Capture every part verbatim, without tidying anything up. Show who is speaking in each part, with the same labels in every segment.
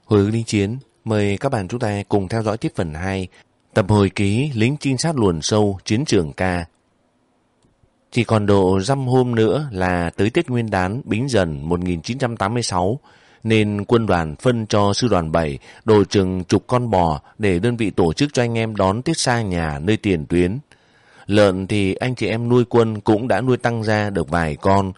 Speaker 1: Hồi ức lính chiến, mời các bạn chúng ta cùng theo dõi tiếp phần hai, tập hồi ký lính trinh sát luồn sâu chiến trường ca. Chỉ còn độ dăm hôm nữa là tới Tết Nguyên đán Bính Dần một nghìn chín trăm tám mươi sáu, nên quân đoàn phân cho sư đoàn bảy đồ chừng chục con bò để đơn vị tổ chức cho anh em đón Tết xa nhà nơi tiền tuyến. Lợn thì anh chị em nuôi quân cũng đã nuôi tăng ra được vài con.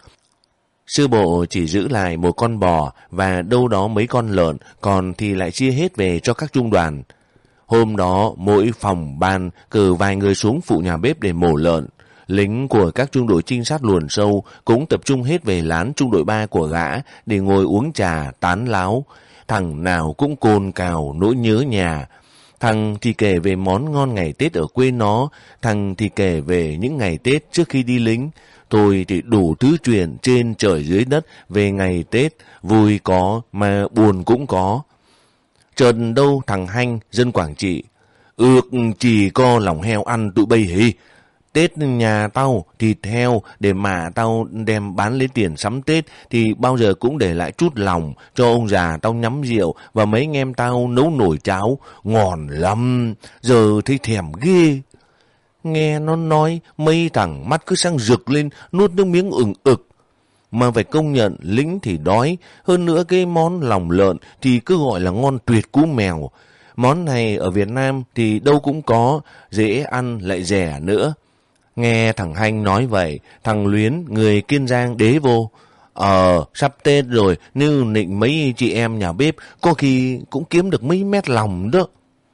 Speaker 1: Sư bộ chỉ giữ lại một con bò và đâu đó mấy con lợn, còn thì lại chia hết về cho các trung đoàn. Hôm đó mỗi phòng ban cử vài người xuống phụ nhà bếp để mổ lợn. Lính của các trung đội trinh sát luồn sâu cũng tập trung hết về lán trung đội ba của gã để ngồi uống trà tán láo. Thằng nào cũng cồn cào nỗi nhớ nhà. Thằng thì kể về món ngon ngày Tết ở quê nó, thằng thì kể về những ngày Tết trước khi đi lính. Tôi thì đủ thứ chuyện trên trời dưới đất về ngày Tết, vui có mà buồn cũng có. Chợt đâu thằng Hanh, dân Quảng Trị, ước chỉ có lòng heo ăn tụi bây hì. Tết nhà tao thịt heo để mà tao đem bán lấy tiền sắm Tết thì bao giờ cũng để lại chút lòng cho ông già tao nhắm rượu và mấy anh em tao nấu nồi cháo ngon lắm, giờ thấy thèm ghê. Nghe nó nói mấy thằng mắt cứ sang rực lên, nuốt nước miếng ừng ực. Mà phải công nhận lính thì đói, hơn nữa cái món lòng lợn thì cứ gọi là ngon tuyệt cú mèo. Món này ở Việt Nam thì đâu cũng có, dễ ăn lại rẻ nữa. Nghe thằng Hanh nói vậy, thằng Luyến, người Kiên Giang đế vô. Ờ, sắp Tết rồi, nếu nịnh mấy chị em nhà bếp, có khi cũng kiếm được mấy mét lòng đó.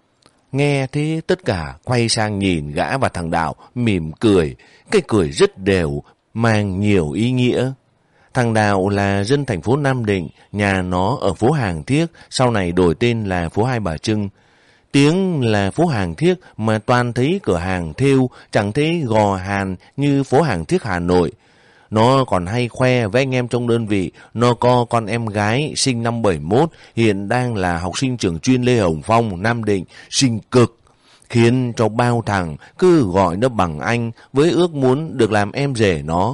Speaker 1: Nghe thế tất cả quay sang nhìn gã và thằng Đạo, mỉm cười. Cái cười rất đều, mang nhiều ý nghĩa. Thằng Đạo là dân thành phố Nam Định, nhà nó ở phố Hàng Thiếc, sau này đổi tên là phố Hai Bà Trưng. Tiếng là phố Hàng Thiếc mà toàn thấy cửa hàng thêu, chẳng thấy gò hàn như phố Hàng Thiếc Hà Nội. Nó còn hay khoe với anh em trong đơn vị, nó có con em gái sinh năm bảy mốt, hiện đang là học sinh trường chuyên Lê Hồng Phong, Nam Định, xinh cực. Khiến cho bao thằng cứ gọi nó bằng anh với ước muốn được làm em rể nó.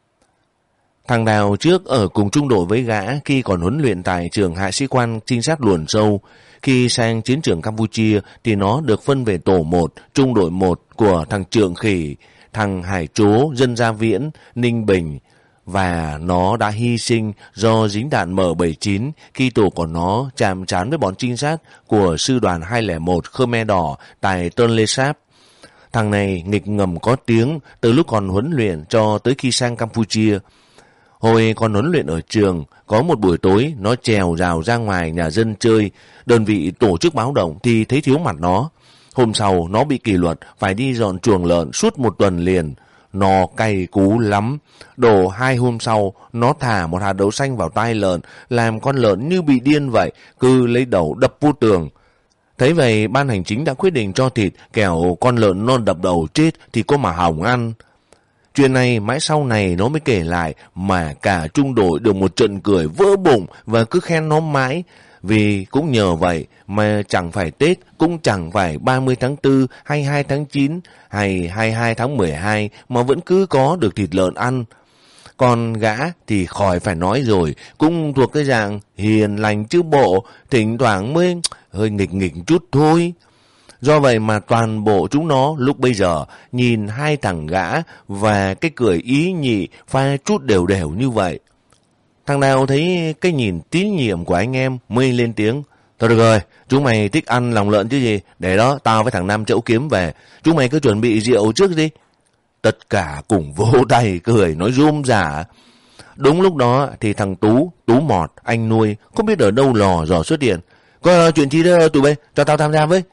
Speaker 1: Thằng Đào trước ở cùng trung đội với gã khi còn huấn luyện tại trường hạ sĩ quan trinh sát luồn sâu. Khi sang chiến trường Campuchia thì nó được phân về tổ một, trung đội một của thằng Trượng Khỉ, thằng Hải Trố, dân Gia Viễn, Ninh Bình. Và nó đã hy sinh do dính đạn M bảy chín khi tổ của nó chạm trán với bọn trinh sát của sư đoàn hai không một Khmer Đỏ tại Tôn Lê Sáp. Thằng này nghịch ngầm có tiếng từ lúc còn huấn luyện cho tới khi sang Campuchia. Hồi còn huấn luyện ở trường, có một buổi tối nó trèo rào ra ngoài nhà dân chơi, đơn vị tổ chức báo động thì thấy thiếu mặt nó. Hôm sau nó bị kỷ luật phải đi dọn chuồng lợn suốt một tuần liền. Nó cay cú lắm. Đổ hai hôm sau, nó thả một hạt đậu xanh vào tai lợn, làm con lợn như bị điên vậy, cứ lấy đầu đập vô tường. Thấy vậy, ban hành chính đã quyết định cho thịt, kẻo con lợn non đập đầu chết thì có mà hỏng ăn. Chuyện này mãi sau này nó mới kể lại, mà cả trung đội được một trận cười vỡ bụng và cứ khen nó mãi. Vì cũng nhờ vậy mà chẳng phải Tết, cũng chẳng phải ba mươi tháng tư hay hai tháng chín hay hai mươi hai tháng mười hai mà vẫn cứ có được thịt lợn ăn. Còn gã thì khỏi phải nói rồi, cũng thuộc cái dạng hiền lành chứ bộ, thỉnh thoảng mới hơi nghịch nghịch chút thôi. Do vậy mà toàn bộ chúng nó lúc bây giờ nhìn hai thằng gã và cái cười ý nhị pha chút đều đều như vậy. Thằng nào thấy cái nhìn tín nhiệm của anh em mới lên tiếng. Thôi được rồi, chúng mày thích ăn lòng lợn chứ gì, để đó tao với thằng Nam Chậu Kiếm về, chúng mày cứ chuẩn bị rượu trước đi. Tất cả cùng vỗ tay cười nói rôm rả. Đúng lúc đó thì thằng Tú, Tú Mọt, anh nuôi, không biết ở đâu lò dò xuất hiện. Có chuyện chi đó tụi bay, cho tao tham gia với.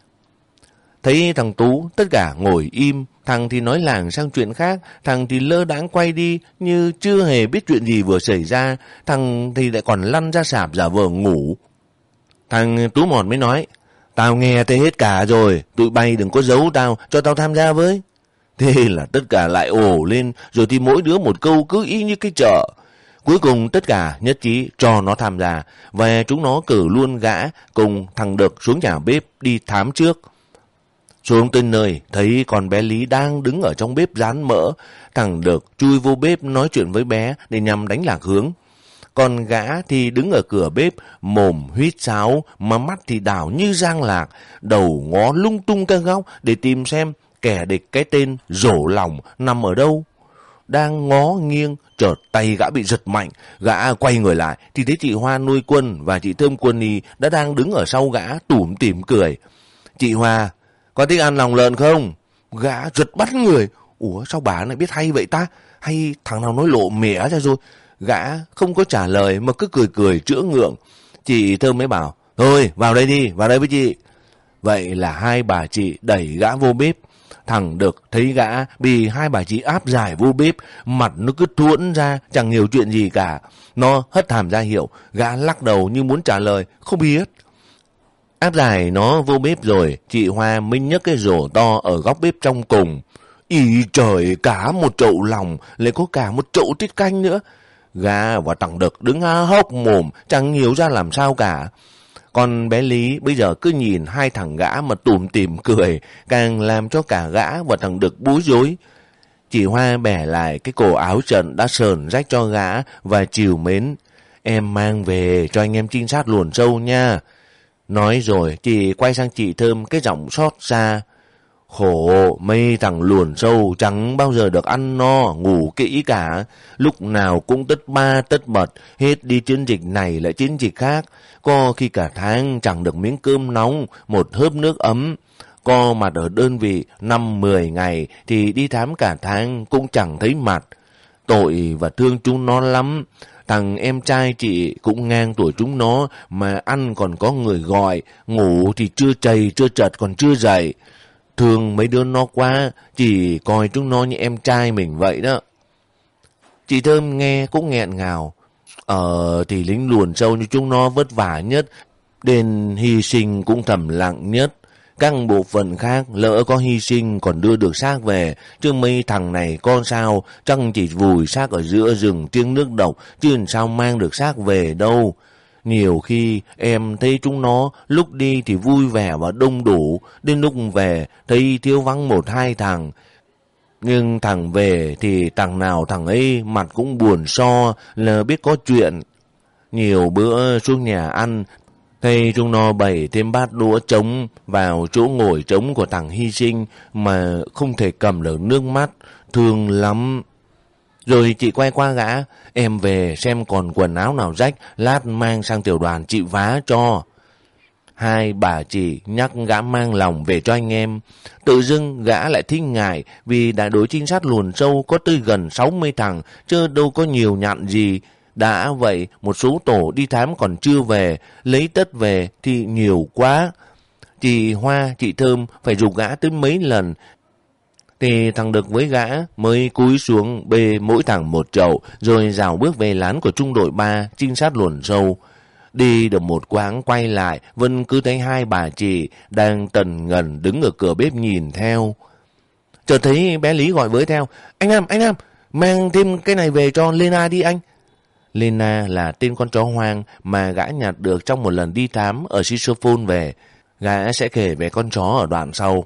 Speaker 1: Thấy thằng Tú tất cả ngồi im, thằng thì nói lảng sang chuyện khác, thằng thì lơ đãng quay đi như chưa hề biết chuyện gì vừa xảy ra, thằng thì lại còn lăn ra sạp giả vờ ngủ. Thằng Tú Mọt mới nói, tao nghe thấy hết cả rồi, tụi bay đừng có giấu tao, cho tao tham gia với. Thế là tất cả lại ồ lên, rồi thì mỗi đứa một câu cứ y như cái chợ. Cuối cùng tất cả nhất trí cho nó tham gia, và chúng nó cử luôn gã cùng thằng Đực xuống nhà bếp đi thám trước. Xuống tới nơi, thấy con bé Lý đang đứng ở trong bếp rán mỡ. Thằng Đực chui vô bếp nói chuyện với bé để nhằm đánh lạc hướng. Còn gã thì đứng ở cửa bếp, mồm huýt sáo, mà mắt thì đảo như giang lạc, đầu ngó lung tung các góc để tìm xem kẻ địch cái tên Rổ Lòng nằm ở đâu. Đang ngó nghiêng, chợt tay gã bị giật mạnh, gã quay người lại thì thấy chị Hoa nuôi quân và chị Thơm Quân Y đã đang đứng ở sau gã tủm tỉm cười. Chị Hoa, có thích ăn lòng lợn không? Gã giật bắn người. Ủa sao bà lại biết hay vậy ta? Hay thằng nào nói lộ mẻ ra rồi? Gã không có trả lời mà cứ cười cười chữa ngượng. Chị Thơm mới bảo, thôi vào đây đi, vào đây với chị. Vậy là hai bà chị đẩy gã vô bếp. Thằng Đực thấy gã bị hai bà chị áp giải vô bếp, mặt nó cứ thuẫn ra, chẳng hiểu chuyện gì cả. Nó hất hàm ra hiệu, gã lắc đầu như muốn trả lời, không biết. Áp giải nó vô bếp rồi, chị Hoa mới nhấc cái rổ to ở góc bếp trong cùng. Ý trời, cả một chậu lòng, lại có cả một chậu tiết canh nữa. Gã và thằng Đực đứng há hốc mồm, chẳng hiểu ra làm sao cả. Còn bé Lý bây giờ cứ nhìn hai thằng gã mà tủm tỉm cười, càng làm cho cả gã và thằng Đực bối rối. Chị Hoa bẻ lại cái cổ áo trận đã sờn rách cho gã và trìu mến. Em mang về cho anh em trinh sát luồn sâu nha. Nói rồi chị quay sang chị Thơm cái giọng xót xa. Khổ mấy thằng luồn sâu chẳng bao giờ được ăn no, ngủ kỹ cả. Lúc nào cũng tất ba tất bật, hết đi chiến dịch này lại chiến dịch khác. Có khi cả tháng chẳng được miếng cơm nóng, một hớp nước ấm. Có mặt ở đơn vị năm mười ngày thì đi thám cả tháng cũng chẳng thấy mặt. Tội và thương chúng nó lắm. Thằng em trai chị cũng ngang tuổi chúng nó mà ăn còn có người gọi, ngủ thì chưa chầy chưa chật còn chưa dậy. Thương mấy đứa nó quá, chỉ coi chúng nó như em trai mình vậy đó. Chị Thơm nghe cũng nghẹn ngào. Ờ thì lính luồn sâu như chúng nó vất vả nhất, đến hy sinh cũng thầm lặng nhất. Các bộ phận khác lỡ có hy sinh còn đưa được xác về, chứ mấy thằng này con sao chắc chỉ vùi xác ở giữa rừng tiếng nước độc, chứ sao mang được xác về đâu. Nhiều khi em thấy chúng nó lúc đi thì vui vẻ và đông đủ, đến lúc về thấy thiếu vắng một hai thằng. Nhưng thằng về thì thằng nào thằng ấy mặt cũng buồn so là biết có chuyện. Nhiều bữa xuống nhà ăn, thấy chúng nó bày thêm bát đũa trống vào chỗ ngồi trống của thằng hy sinh mà không thể cầm được nước mắt, thương lắm. Rồi chị quay qua gã, em về xem còn quần áo nào rách, lát mang sang tiểu đoàn chị vá cho. Hai bà chị nhắc gã mang lòng về cho anh em. Tự dưng gã lại thích ngại vì đại đội trinh sát luồn sâu có tới gần sáu mươi thằng, chứ đâu có nhiều nhặn gì. Đã vậy, một số tổ đi thám còn chưa về, lấy tất về thì nhiều quá. Chị Hoa, chị Thơm phải giục gã tới mấy lần, thì thằng Đực với gã mới cúi xuống bê mỗi thằng một chậu, rồi rào bước về lán của trung đội ba trinh sát luồn sâu. Đi được một quãng quay lại, Vân cứ thấy hai bà chị đang tần ngần đứng ở cửa bếp nhìn theo. Chợt thấy bé Lý gọi với theo, anh Nam, anh Nam, mang thêm cái này về cho Lena đi anh. Lena là tên con chó hoang mà gã nhặt được trong một lần đi thám ở Sisophone về. Gã sẽ kể về con chó ở đoạn sau.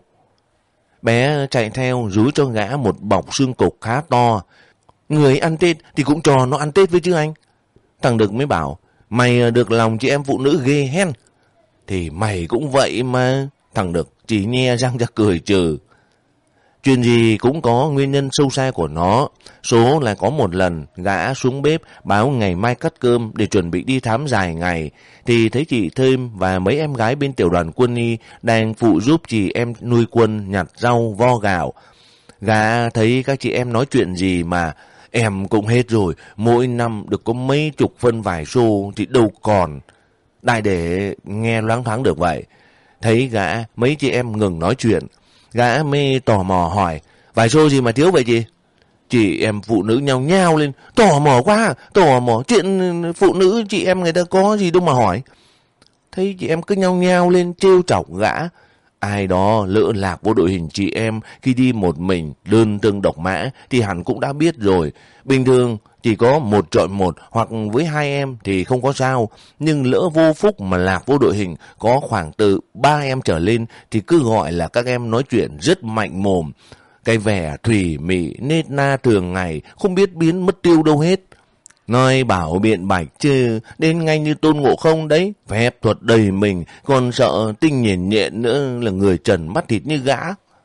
Speaker 1: Bé chạy theo rúi cho gã một bọc xương cục khá to. Người ăn Tết thì cũng cho nó ăn Tết với chứ anh. Thằng Đực mới bảo, mày được lòng chị em phụ nữ ghê hen. Thì mày cũng vậy mà. Thằng Đực chỉ nhe răng ra cười trừ. Chuyện gì cũng có nguyên nhân sâu xa của nó. Số là có một lần gã xuống bếp báo ngày mai cắt cơm để chuẩn bị đi thám dài ngày, thì thấy chị Thơm và mấy em gái bên tiểu đoàn quân y đang phụ giúp chị em nuôi quân nhặt rau vo gạo. Gã thấy các chị em nói chuyện gì mà em cũng hết rồi, mỗi năm được có mấy chục phân vải xô thì đâu còn. Đại để nghe loáng thoáng được vậy. Thấy gã mấy chị em ngừng nói chuyện, gã mới tò mò hỏi, vải xô gì mà thiếu vậy chị? Chị em phụ nữ nhao nhao lên, tò mò quá, tò mò, chuyện phụ nữ chị em người ta có gì đâu mà hỏi. Thấy chị em cứ nhao nhao lên trêu chọc gã. Ai đó lỡ lạc vô đội hình chị em khi đi một mình, đơn tương độc mã thì hẳn cũng đã biết rồi. Bình thường chỉ có một chọn một hoặc với hai em thì không có sao. Nhưng lỡ vô phúc mà lạc vô đội hình có khoảng từ ba em trở lên thì cứ gọi là các em nói chuyện rất mạnh mồm. Cái vẻ thủy mị nết na thường ngày không biết biến mất tiêu đâu hết. Nói bảo biện bạch chứ, đến ngay như Tôn Ngộ Không đấy, phép thuật đầy mình, còn sợ tinh nhện nhện nữa là người trần mắt thịt như gã.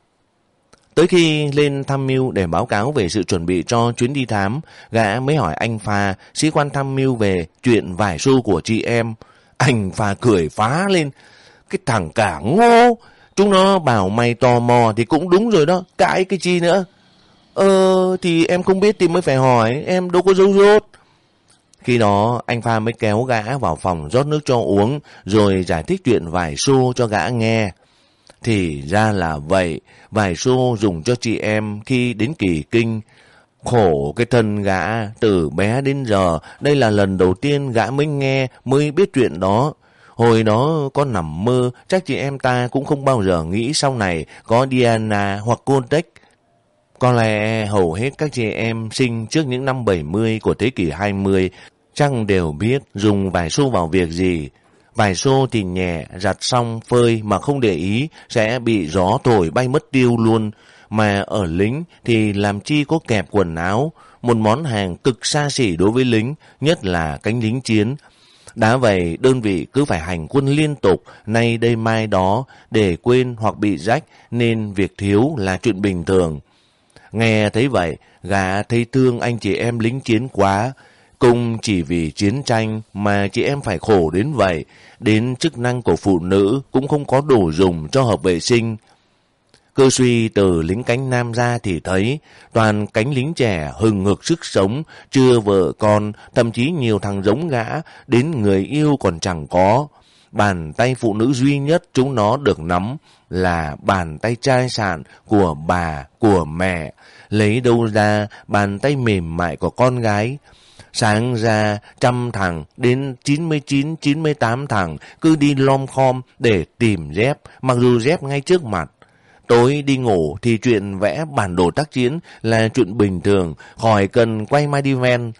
Speaker 1: Tới khi lên tham mưu để báo cáo về sự chuẩn bị cho chuyến đi thám, gã mới hỏi anh Pha, sĩ quan tham mưu về chuyện vải xô của chị em. Anh Pha cười phá lên, cái thằng cả ngô, chúng nó bảo mày tò mò thì cũng đúng rồi đó, cãi cái chi nữa. Ờ, thì em không biết thì mới phải hỏi, em đâu có dấu dốt. Khi đó, anh Pha mới kéo gã vào phòng rót nước cho uống, rồi giải thích chuyện vải xô cho gã nghe. Thì ra là vậy, vải xô dùng cho chị em khi đến kỳ kinh. Khổ cái thân gã, từ bé đến giờ, đây là lần đầu tiên gã mới nghe, mới biết chuyện đó. Hồi đó có nằm mơ, chắc chị em ta cũng không bao giờ nghĩ sau này có Diana hoặc Contex. Có lẽ hầu hết các chị em sinh trước những năm bảy mươi của thế kỷ hai mươi chắc đều biết dùng vải xô vào việc gì. Vải xô thì nhẹ, giặt xong phơi mà không để ý sẽ bị gió thổi bay mất tiêu luôn. Mà ở lính thì làm chi có kẹp quần áo, một món hàng cực xa xỉ đối với lính, nhất là cánh lính chiến. Đã vậy đơn vị cứ phải hành quân liên tục, nay đây mai đó, để quên hoặc bị rách nên việc thiếu là chuyện bình thường. Nghe thấy vậy, gã thấy thương anh chị em lính chiến quá. Cùng chỉ vì chiến tranh mà chị em phải khổ đến vậy, đến chức năng của phụ nữ cũng không có đồ dùng cho hợp vệ sinh. Cơ suy từ lính cánh nam ra thì thấy toàn cánh lính trẻ hừng hực sức sống, chưa vợ con, thậm chí nhiều thằng giống gã, đến người yêu còn chẳng có. Bàn tay phụ nữ duy nhất chúng nó được nắm là bàn tay trai sản của bà, của mẹ. Lấy đâu ra bàn tay mềm mại của con gái. Sáng ra trăm thằng đến chín mươi chín, chín mươi tám thằng cứ đi lom khom để tìm dép, mặc dù dép ngay trước mặt. Tối đi ngủ thì chuyện vẽ bản đồ tác chiến là chuyện bình thường, khỏi cần quay Maldives.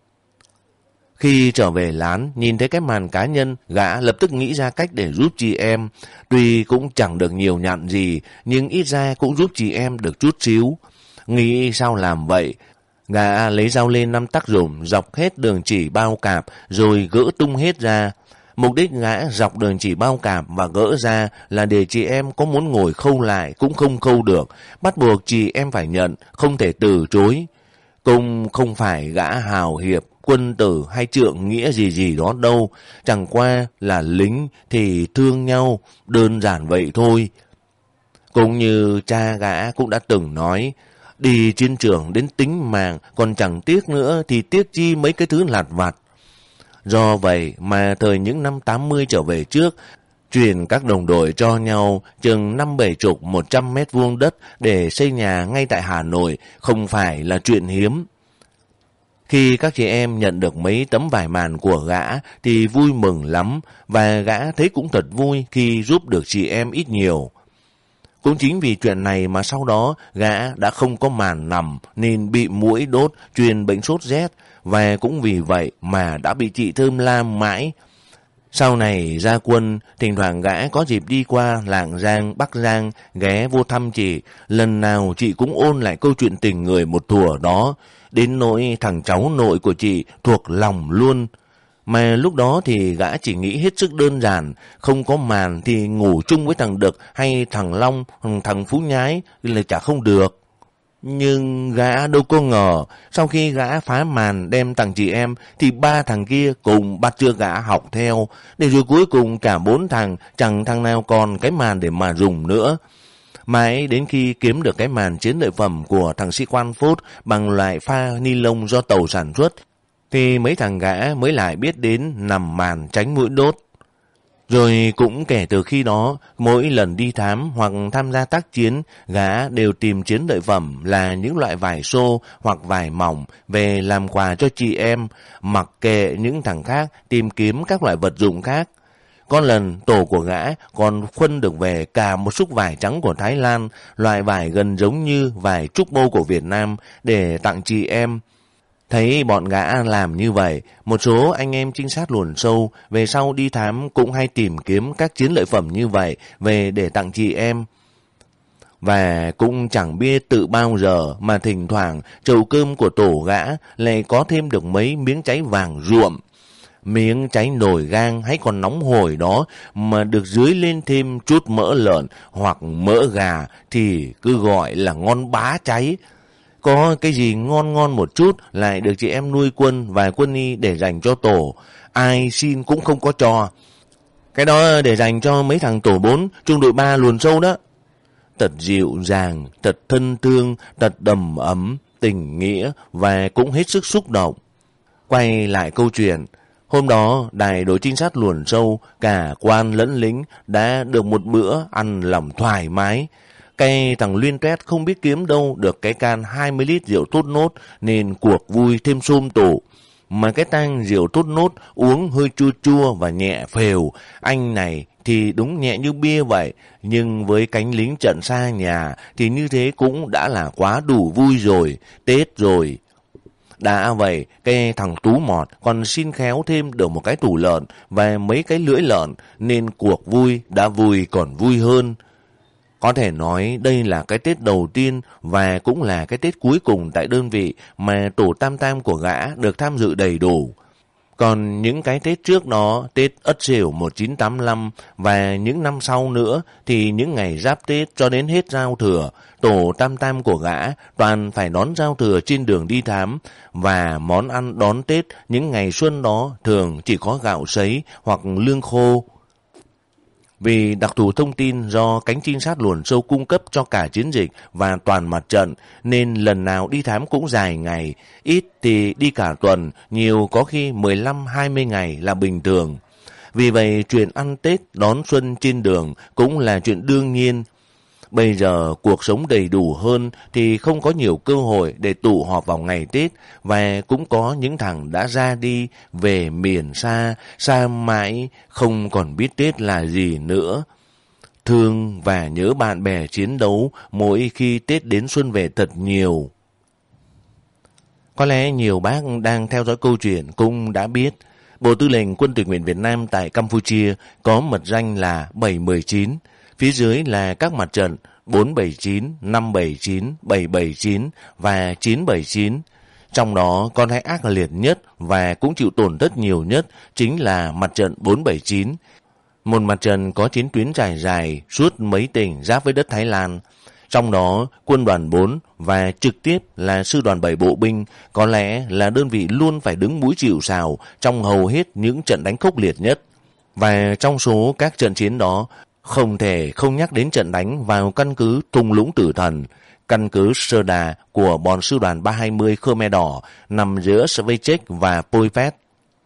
Speaker 1: Khi trở về lán, nhìn thấy cái màn cá nhân, gã lập tức nghĩ ra cách để giúp chị em. Tuy cũng chẳng được nhiều nhặn gì, nhưng ít ra cũng giúp chị em được chút xíu. Nghĩ sao làm vậy? Gã lấy dao lên năm tắc rủm, dọc hết đường chỉ bao cạp, rồi gỡ tung hết ra. Mục đích gã dọc đường chỉ bao cạp và gỡ ra là để chị em có muốn ngồi khâu lại cũng không khâu được, bắt buộc chị em phải nhận, không thể từ chối. Cũng không phải gã hào hiệp, quân tử hay trượng nghĩa gì gì đó đâu, chẳng qua là lính thì thương nhau, đơn giản vậy thôi. Cũng như cha gã cũng đã từng nói, đi chiến trường đến tính mạng còn chẳng tiếc nữa thì tiếc chi mấy cái thứ lặt vặt. Do vậy mà thời những năm tám mươi trở về trước, truyền các đồng đội cho nhau chừng năm bảy chục một trăm mét vuông đất để xây nhà ngay tại Hà Nội không phải là chuyện hiếm. Khi các chị em nhận được mấy tấm vải màn của gã thì vui mừng lắm, và gã thấy cũng thật vui khi giúp được chị em ít nhiều. Cũng chính vì chuyện này mà sau đó gã đã không có màn nằm nên bị muỗi đốt, truyền bệnh sốt rét, và cũng vì vậy mà đã bị chị Thơm la mãi. Sau này ra quân, thỉnh thoảng gã có dịp đi qua Lạng Giang, Bắc Giang, ghé vô thăm chị. Lần nào chị cũng ôn lại câu chuyện tình người một thuở đó, đến nỗi thằng cháu nội của chị thuộc lòng luôn. Mà lúc đó thì gã chỉ nghĩ hết sức đơn giản, không có màn thì ngủ chung với thằng Đực hay thằng Long, thằng Phú Nhái là chả không được. Nhưng gã đâu có ngờ, sau khi gã phá màn đem thằng chị em thì ba thằng kia cùng bắt chước gã học theo, để rồi cuối cùng cả bốn thằng chẳng thằng nào còn cái màn để mà dùng nữa. Mãi đến khi kiếm được cái màn chiến lợi phẩm của thằng sĩ quan phốt bằng loại pha ni lông do tàu sản xuất, thì mấy thằng gã mới lại biết đến nằm màn tránh mũi đốt. Rồi cũng kể từ khi đó, mỗi lần đi thám hoặc tham gia tác chiến, gã đều tìm chiến lợi phẩm là những loại vải xô hoặc vải mỏng về làm quà cho chị em, mặc kệ những thằng khác tìm kiếm các loại vật dụng khác. Có lần tổ của gã còn khuân được về cả một xúc vải trắng của Thái Lan, loại vải gần giống như vải trúc bô của Việt Nam, để tặng chị em. Thấy bọn gã làm như vậy, một số anh em trinh sát luồn sâu về sau đi thám cũng hay tìm kiếm các chiến lợi phẩm như vậy về để tặng chị em. Và cũng chẳng biết tự bao giờ mà thỉnh thoảng chầu cơm của tổ gã lại có thêm được mấy miếng cháy vàng ruộm. Miếng cháy nổi gang hay còn nóng hổi đó mà được dưới lên thêm chút mỡ lợn hoặc mỡ gà thì cứ gọi là ngon bá cháy. Có cái gì ngon ngon một chút lại được chị em nuôi quân và quân y để dành cho tổ. Ai xin cũng không có cho. Cái đó để dành cho mấy thằng tổ bốn, trung đội ba luồn sâu đó. Thật dịu dàng, thật thân thương, thật đầm ấm, tình nghĩa và cũng hết sức xúc động. Quay lại câu chuyện, hôm đó đại đội trinh sát luồn sâu, cả quan lẫn lính đã được một bữa ăn lòng thoải mái. Cái thằng Luyên Tuét không biết kiếm đâu được cái can hai mươi lít rượu tốt nốt nên cuộc vui thêm xôm tủ. Mà cái tang rượu tốt nốt uống hơi chua chua và nhẹ phèo. Anh này thì đúng nhẹ như bia vậy, nhưng với cánh lính trận xa nhà thì như thế cũng đã là quá đủ vui rồi, Tết rồi. Đã vậy, cái thằng Tú Mọt còn xin khéo thêm được một cái tủ lợn và mấy cái lưỡi lợn nên cuộc vui đã vui còn vui hơn. Có thể nói đây là cái Tết đầu tiên và cũng là cái Tết cuối cùng tại đơn vị mà tổ tam tam của gã được tham dự đầy đủ. Còn những cái Tết trước đó, Tết Ất Sửu một nghìn chín trăm tám mươi lăm và những năm sau nữa thì những ngày giáp Tết cho đến hết giao thừa, tổ tam tam của gã toàn phải đón giao thừa trên đường đi thám và món ăn đón Tết những ngày xuân đó thường chỉ có gạo sấy hoặc lương khô. Vì đặc thù thông tin do cánh trinh sát luồn sâu cung cấp cho cả chiến dịch và toàn mặt trận nên lần nào đi thám cũng dài ngày, ít thì đi cả tuần, nhiều có khi mười lăm hai mươi ngày là bình thường. Vì vậy chuyện ăn Tết đón xuân trên đường cũng là chuyện đương nhiên. Bây giờ cuộc sống đầy đủ hơn thì không có nhiều cơ hội để tụ họp vào ngày Tết và cũng có những thằng đã ra đi về miền xa, xa mãi, không còn biết Tết là gì nữa. Thương và nhớ bạn bè chiến đấu mỗi khi Tết đến xuân về thật nhiều. Có lẽ nhiều bác đang theo dõi câu chuyện cũng đã biết Bộ Tư lệnh Quân tình nguyện Việt Nam tại Campuchia có mật danh là bảy một chín. Phía dưới là các mặt trận bốn bảy chín, năm bảy chín, bảy bảy chín và chín bảy chín. Trong đó con hay ác liệt nhất và cũng chịu tổn thất nhiều nhất chính là mặt trận bốn bảy chín. Một mặt trận có chiến tuyến trải dài suốt mấy tỉnh giáp với đất Thái Lan. Trong đó quân đoàn bốn và trực tiếp là sư đoàn bảy bộ binh có lẽ là đơn vị luôn phải đứng mũi chịu sào trong hầu hết những trận đánh khốc liệt nhất. Và trong số các trận chiến đó, không thể không nhắc đến trận đánh vào căn cứ Thung Lũng Tử Thần, căn cứ Sơ Đà của bọn sư đoàn ba hai mươi Khmer Đỏ nằm giữa Svechek và Poipet.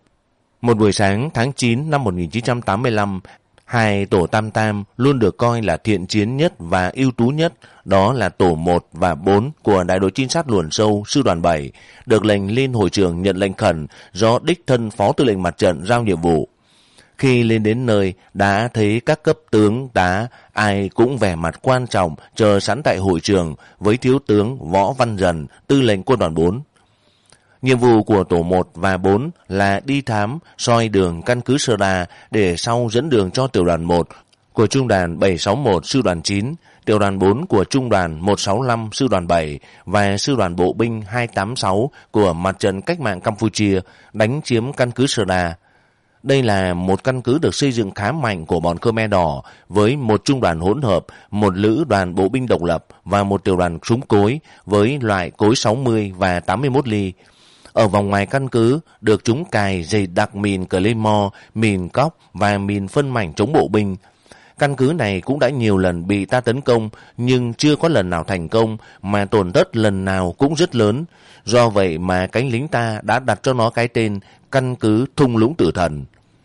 Speaker 1: Một buổi sáng tháng chín năm một nghìn chín trăm tám mươi lăm, hai tổ tam tam luôn được coi là thiện chiến nhất và ưu tú nhất, đó là tổ một và bốn của đại đội trinh sát luồn sâu sư đoàn bảy, được lệnh lên hội trường nhận lệnh khẩn do đích thân Phó Tư lệnh Mặt trận giao nhiệm vụ. Khi lên đến nơi, đã thấy các cấp tướng, tá, ai cũng vẻ mặt quan trọng chờ sẵn tại hội trường với thiếu tướng Võ Văn Dần, tư lệnh quân đoàn bốn. Nhiệm vụ của tổ một và bốn là đi thám, soi đường căn cứ Sơ Đà để sau dẫn đường cho tiểu đoàn một của trung đoàn bảy sáu mốt sư đoàn chín, tiểu đoàn bốn của trung đoàn một sáu lăm sư đoàn bảy và sư đoàn bộ binh hai tám sáu của Mặt trận Cách mạng Campuchia đánh chiếm căn cứ Sơ Đà. Đây là một căn cứ được xây dựng khá mạnh của bọn Khmer Đỏ với một trung đoàn hỗn hợp, một lữ đoàn bộ binh độc lập và một tiểu đoàn súng cối với loại cối sáu mươi và tám mươi mốt ly. Ở vòng ngoài căn cứ được chúng cài dày đặc mìn Claymore, mìn cóc và mìn phân mảnh chống bộ binh. Căn cứ này cũng đã nhiều lần bị ta tấn công nhưng chưa có lần nào thành công mà tổn thất lần nào cũng rất lớn. Do vậy mà cánh lính ta đã đặt cho nó cái tên căn cứ Thung Lũng Tử Thần.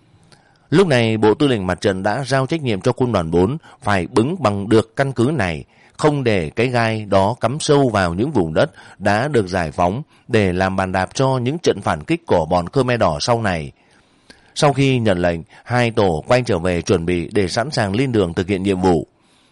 Speaker 1: Lúc này Bộ Tư lệnh Mặt trận đã giao trách nhiệm cho quân đoàn bốn phải bứng bằng được căn cứ này, không để cái gai đó cắm sâu vào những vùng đất đã được giải phóng để làm bàn đạp cho những trận phản kích của bọn Khmer Đỏ sau này. Sau khi nhận lệnh, hai tổ quay trở về chuẩn bị để sẵn sàng lên đường thực hiện nhiệm vụ.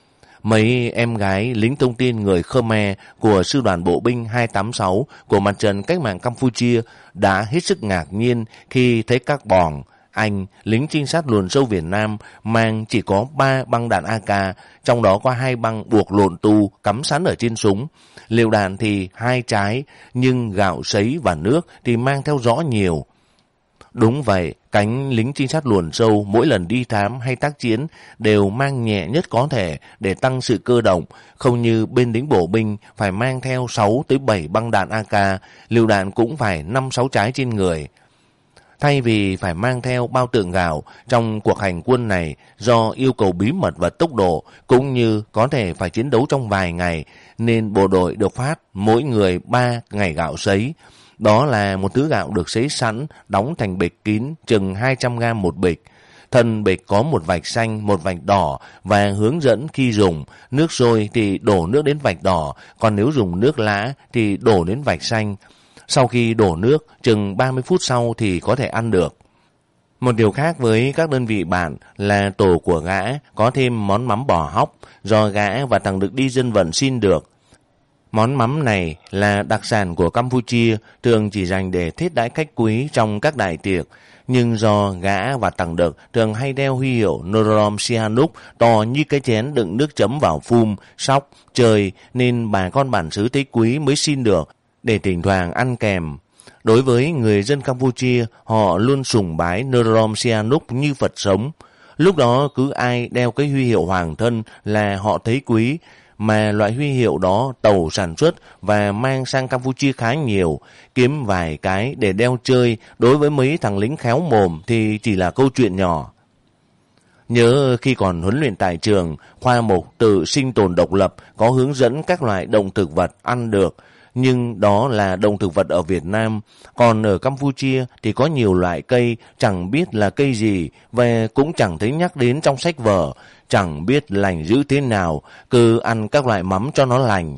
Speaker 1: Mấy em gái lính thông tin người Khmer của sư đoàn bộ binh hai tám sáu của Mặt trận Cách mạng Campuchia đã hết sức ngạc nhiên khi thấy các bòng, Anh, lính trinh sát luồn sâu Việt Nam, mang chỉ có ba băng đạn a ca, trong đó có hai băng buộc lộn tu cắm sẵn ở trên súng. Liều đạn thì hai trái, nhưng gạo sấy và nước thì mang theo rõ nhiều. Đúng vậy, cánh lính trinh sát luồn sâu mỗi lần đi thám hay tác chiến đều mang nhẹ nhất có thể để tăng sự cơ động, không như bên lính bộ binh phải mang theo sáu tới bảy băng đạn a ca, liều đạn cũng phải năm sáu trái trên người. Thay vì phải mang theo bao tượng gạo, trong cuộc hành quân này do yêu cầu bí mật và tốc độ cũng như có thể phải chiến đấu trong vài ngày, nên bộ đội được phát mỗi người ba ngày gạo sấy. Đó là một thứ gạo được sấy sẵn, đóng thành bịch kín, chừng hai trăm gam một bịch. Thân bịch có một vạch xanh, một vạch đỏ và hướng dẫn khi dùng. Nước sôi thì đổ nước đến vạch đỏ, còn nếu dùng nước lã thì đổ đến vạch xanh. Sau khi đổ nước, chừng ba mươi phút sau thì có thể ăn được. Một điều khác với các đơn vị bạn là tổ của gã có thêm món mắm bò hóc do gã và thằng Đực đi dân vận xin được. Món mắm này là đặc sản của Campuchia, thường chỉ dành để thiết đãi khách quý trong các đại tiệc. Nhưng do gã và thằng Đực thường hay đeo huy hiệu Norom Sihanouk to như cái chén đựng nước chấm vào phum, sóc, chơi nên bà con bản xứ thấy quý mới xin được để thỉnh thoảng ăn kèm. Đối với người dân Campuchia, họ luôn sùng bái Norom Sihanouk như Phật sống. Lúc đó cứ ai đeo cái huy hiệu hoàng thân là họ thấy quý, mà loại huy hiệu đó Tàu sản xuất và mang sang Campuchia khá nhiều. Kiếm vài cái để đeo chơi đối với mấy thằng lính khéo mồm thì chỉ là câu chuyện nhỏ. Nhớ khi còn huấn luyện tại trường, khoa mục tự sinh tồn độc lập có hướng dẫn các loại động thực vật ăn được, nhưng đó là động thực vật ở Việt Nam. Còn ở Campuchia thì có nhiều loại cây chẳng biết là cây gì và cũng chẳng thấy nhắc đến trong sách vở, chẳng biết lành dữ thế nào, cứ ăn các loại mắm cho nó lành.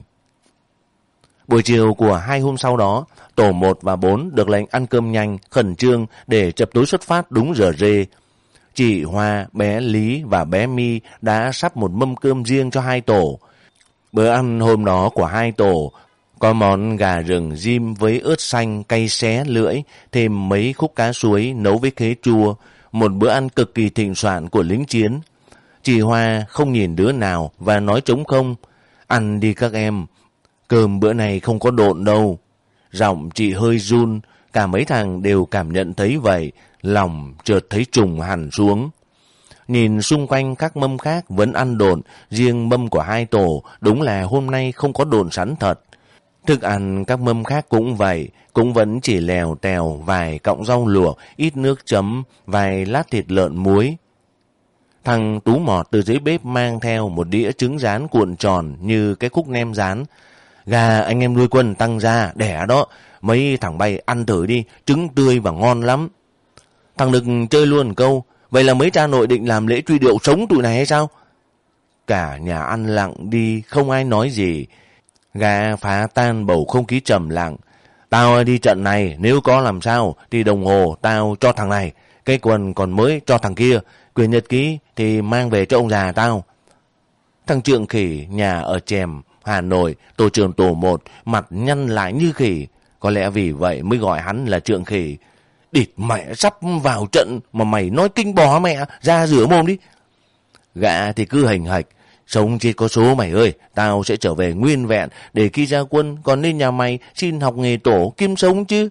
Speaker 1: Buổi chiều của hai hôm sau đó, tổ một và bốn được lệnh ăn cơm nhanh, khẩn trương để chập tối xuất phát đúng giờ rê. Chị Hoa, bé Lý và bé My đã sắp một mâm cơm riêng cho hai tổ. Bữa ăn hôm đó của hai tổ có món gà rừng rim với ớt xanh cay xé lưỡi, thêm mấy khúc cá suối nấu với khế chua, một bữa ăn cực kỳ thịnh soạn của lính chiến. Chị Hoa không nhìn đứa nào và nói trống không: "Ăn đi các em, cơm bữa này không có độn đâu." Giọng chị hơi run, cả mấy thằng đều cảm nhận thấy vậy, lòng chợt thấy trùng hẳn xuống. Nhìn xung quanh các mâm khác vẫn ăn độn, riêng mâm của hai tổ đúng là hôm nay không có độn sẵn thật. Thức ăn các mâm khác cũng vậy, cũng vẫn chỉ lèo tèo vài cọng rau luộc, ít nước chấm, vài lát thịt lợn muối. Thằng Tú Mọt từ dưới bếp mang theo một đĩa trứng rán cuộn tròn như cái khúc nem rán. "Gà anh em nuôi quân tăng ra, đẻ đó, mấy thằng bay ăn thử đi, trứng tươi và ngon lắm." Thằng Đực chơi luôn câu: "Vậy là mấy cha nội định làm lễ truy điệu sống tụi này hay sao?" Cả nhà ăn lặng đi, không ai nói gì. Gà phá tan bầu không khí trầm lặng. "Tao đi trận này, nếu có làm sao thì đồng hồ tao cho thằng này, cái quần còn mới cho thằng kia, quyển nhật ký thì mang về cho ông già tao." Thằng Trượng Khỉ nhà ở Chèm, Hà Nội, tổ trưởng tổ một, mặt nhăn lại như khỉ. Có lẽ vì vậy mới gọi hắn là Trượng Khỉ. "Địt mẹ, sắp vào trận mà mày nói kinh bò mẹ, ra rửa mồm đi." Gã thì cứ hành hạch: "Sống chết có số mày ơi, tao sẽ trở về nguyên vẹn để khi ra quân còn lên nhà mày xin học nghề tổ kiếm sống chứ."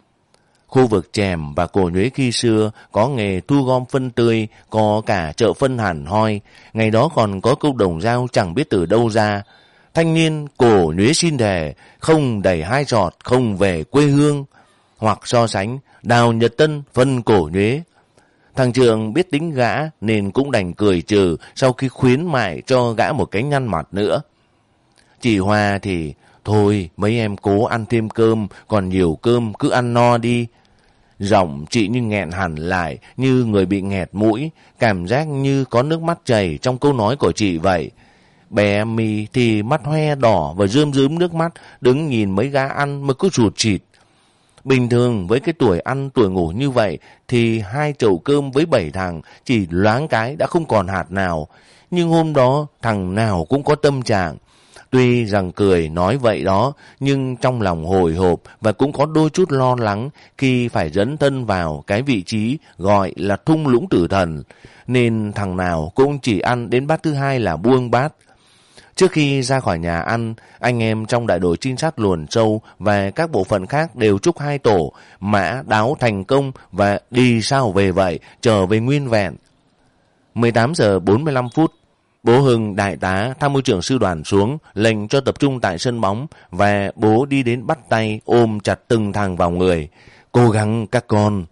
Speaker 1: Khu vực Chèm và Cổ Nhuế khi xưa có nghề thu gom phân tươi, có cả chợ phân hẳn hoi. Ngày đó còn có câu đồng dao chẳng biết từ đâu ra: "Thanh niên Cổ Nhuế xin thề, không đẩy hai giọt không về quê hương." Hoặc so sánh: "Đào Nhật Tân phân Cổ Nhuế." Thằng Trượng biết tính gã nên cũng đành cười trừ sau khi khuyến mại cho gã một cái nhăn mặt nữa. Chị Hoa thì: "Thôi mấy em cố ăn thêm cơm, còn nhiều cơm cứ ăn no đi." Giọng chị như nghẹn hẳn lại, như người bị nghẹt mũi, cảm giác như có nước mắt chảy trong câu nói của chị vậy. Bé My thì mắt hoe đỏ và rơm rớm nước mắt, đứng nhìn mấy gã ăn mà cứ rụt chịt. Bình thường với cái tuổi ăn tuổi ngủ như vậy thì hai chậu cơm với bảy thằng chỉ loáng cái đã không còn hạt nào. Nhưng hôm đó thằng nào cũng có tâm trạng. Tuy rằng cười nói vậy đó, nhưng trong lòng hồi hộp và cũng có đôi chút lo lắng khi phải dấn thân vào cái vị trí gọi là thung lũng tử thần, nên thằng nào cũng chỉ ăn đến bát thứ hai là buông bát. Trước khi ra khỏi nhà ăn, anh em trong đại đội trinh sát luồn sâu và các bộ phận khác đều chúc hai tổ mã đáo thành công và đi sao về vậy, trở về nguyên vẹn. mười tám giờ bốn mươi lăm phút, bố Hưng đại tá tham mưu trưởng sư đoàn xuống lệnh cho tập trung tại sân bóng và bố đi đến bắt tay ôm chặt từng thằng vào người. Cố gắng các con.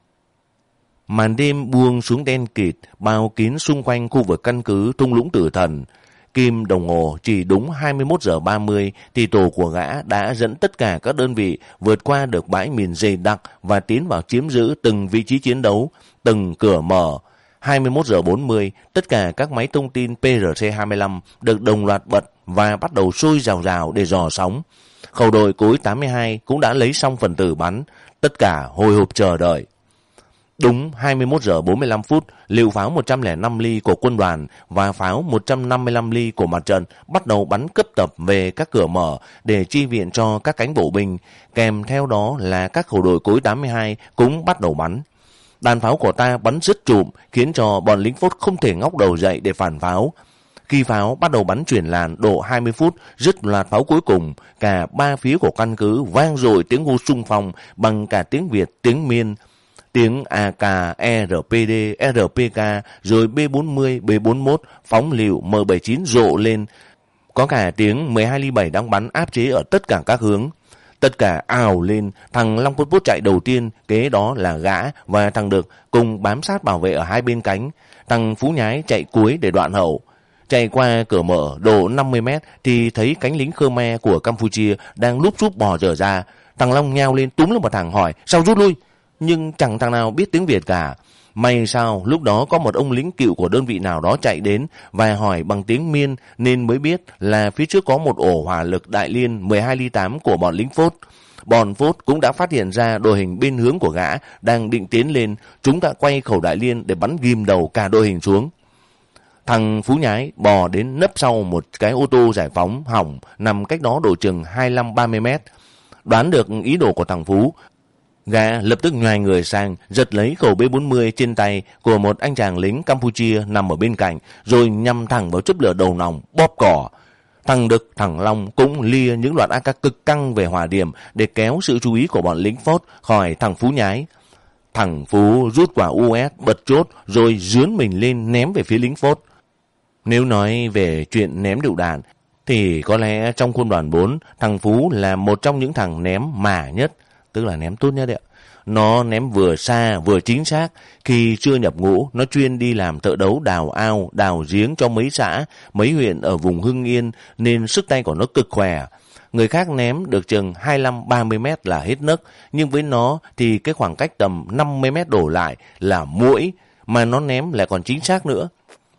Speaker 1: Màn đêm buông xuống đen kịt, bao kín xung quanh khu vực căn cứ thung lũng tử thần. Kim đồng hồ chỉ đúng hai mươi mốt giờ ba mươi thì tổ của gã đã dẫn tất cả các đơn vị vượt qua được bãi mìn dày đặc và tiến vào chiếm giữ từng vị trí chiến đấu, từng cửa mở. hai mươi mốt giờ bốn mươi, tất cả các máy thông tin P R C hai mươi lăm được đồng loạt bật và bắt đầu sôi rào rào để dò sóng. Khẩu đội cối tám mươi hai cũng đã lấy xong phần tử bắn, tất cả hồi hộp chờ đợi. Đúng hai mươi mốt giờ bốn mươi lăm phút, lựu pháo một trăm lẻ năm ly của quân đoàn và pháo một trăm năm mươi lăm ly của mặt trận bắt đầu bắn cấp tập về các cửa mở để chi viện cho các cánh bộ binh, kèm theo đó là các khẩu đội cối tám mươi hai cũng bắt đầu bắn. Đàn pháo của ta bắn rất trụm, khiến cho bọn lính phốt không thể ngóc đầu dậy để phản pháo. Khi pháo bắt đầu bắn chuyển làn độ hai mươi phút, dứt loạt pháo cuối cùng, cả ba phía của căn cứ vang dội tiếng hô xung phong bằng cả tiếng Việt, tiếng Miên, tiếng A K, R P D, R P K, rồi B bốn mươi, B bốn mốt, phóng lựu M bảy mươi chín rộ lên. Có cả tiếng mười hai ly bảy đang bắn áp chế ở tất cả các hướng. Tất cả ào lên, thằng Long Pốt Pốt chạy đầu tiên, kế đó là gã và thằng Đực cùng bám sát bảo vệ ở hai bên cánh. Thằng Phú Nhái chạy cuối để đoạn hậu. Chạy qua cửa mở độ năm mươi mét thì thấy cánh lính Khmer của Campuchia đang lúp xúp bò trở ra. Thằng Long nhao lên túm lên một thằng hỏi, sao rút lui? Nhưng chẳng thằng nào biết tiếng Việt cả. May sao lúc đó có một ông lính cựu của đơn vị nào đó chạy đến và hỏi bằng tiếng Miên nên mới biết là phía trước có một ổ hỏa lực đại liên mười hai ly tám của bọn lính phốt. Bọn phốt cũng đã phát hiện ra đội hình bên hướng của gã đang định tiến lên, chúng đã quay khẩu đại liên để bắn ghim đầu cả đội hình xuống. Thằng Phú Nhái bò đến nấp sau một cái ô tô giải phóng hỏng nằm cách đó độ chừng hai mươi lăm ba mươi mét. Đoán được ý đồ của thằng Phú, gã lập tức nhoài người sang, giật lấy khẩu B bốn mươi trên tay của một anh chàng lính Campuchia nằm ở bên cạnh, rồi nhắm thẳng vào chớp lửa đầu nòng, bóp cỏ. Thằng Đực, thằng Long cũng lia những loạt a ca cực căng về hỏa điểm để kéo sự chú ý của bọn lính phốt khỏi thằng Phú Nhái. Thằng Phú rút quả u ét bật chốt rồi dướn mình lên ném về phía lính phốt. Nếu nói về chuyện ném lựu đạn, thì có lẽ trong quân đoàn bốn, thằng Phú là một trong những thằng ném mà nhất, tức là ném tốt nhất đấy ạ. Nó ném vừa xa vừa chính xác. Khi chưa nhập ngũ, nó chuyên đi làm thợ đấu đào ao, đào giếng cho mấy xã, mấy huyện ở vùng Hưng Yên, nên sức tay của nó cực khỏe. Người khác ném được chừng hai mươi lăm ba mươi mét là hết nấc, nhưng với nó thì cái khoảng cách tầm năm mươi mét đổ lại là muỗi, mà nó ném lại còn chính xác nữa.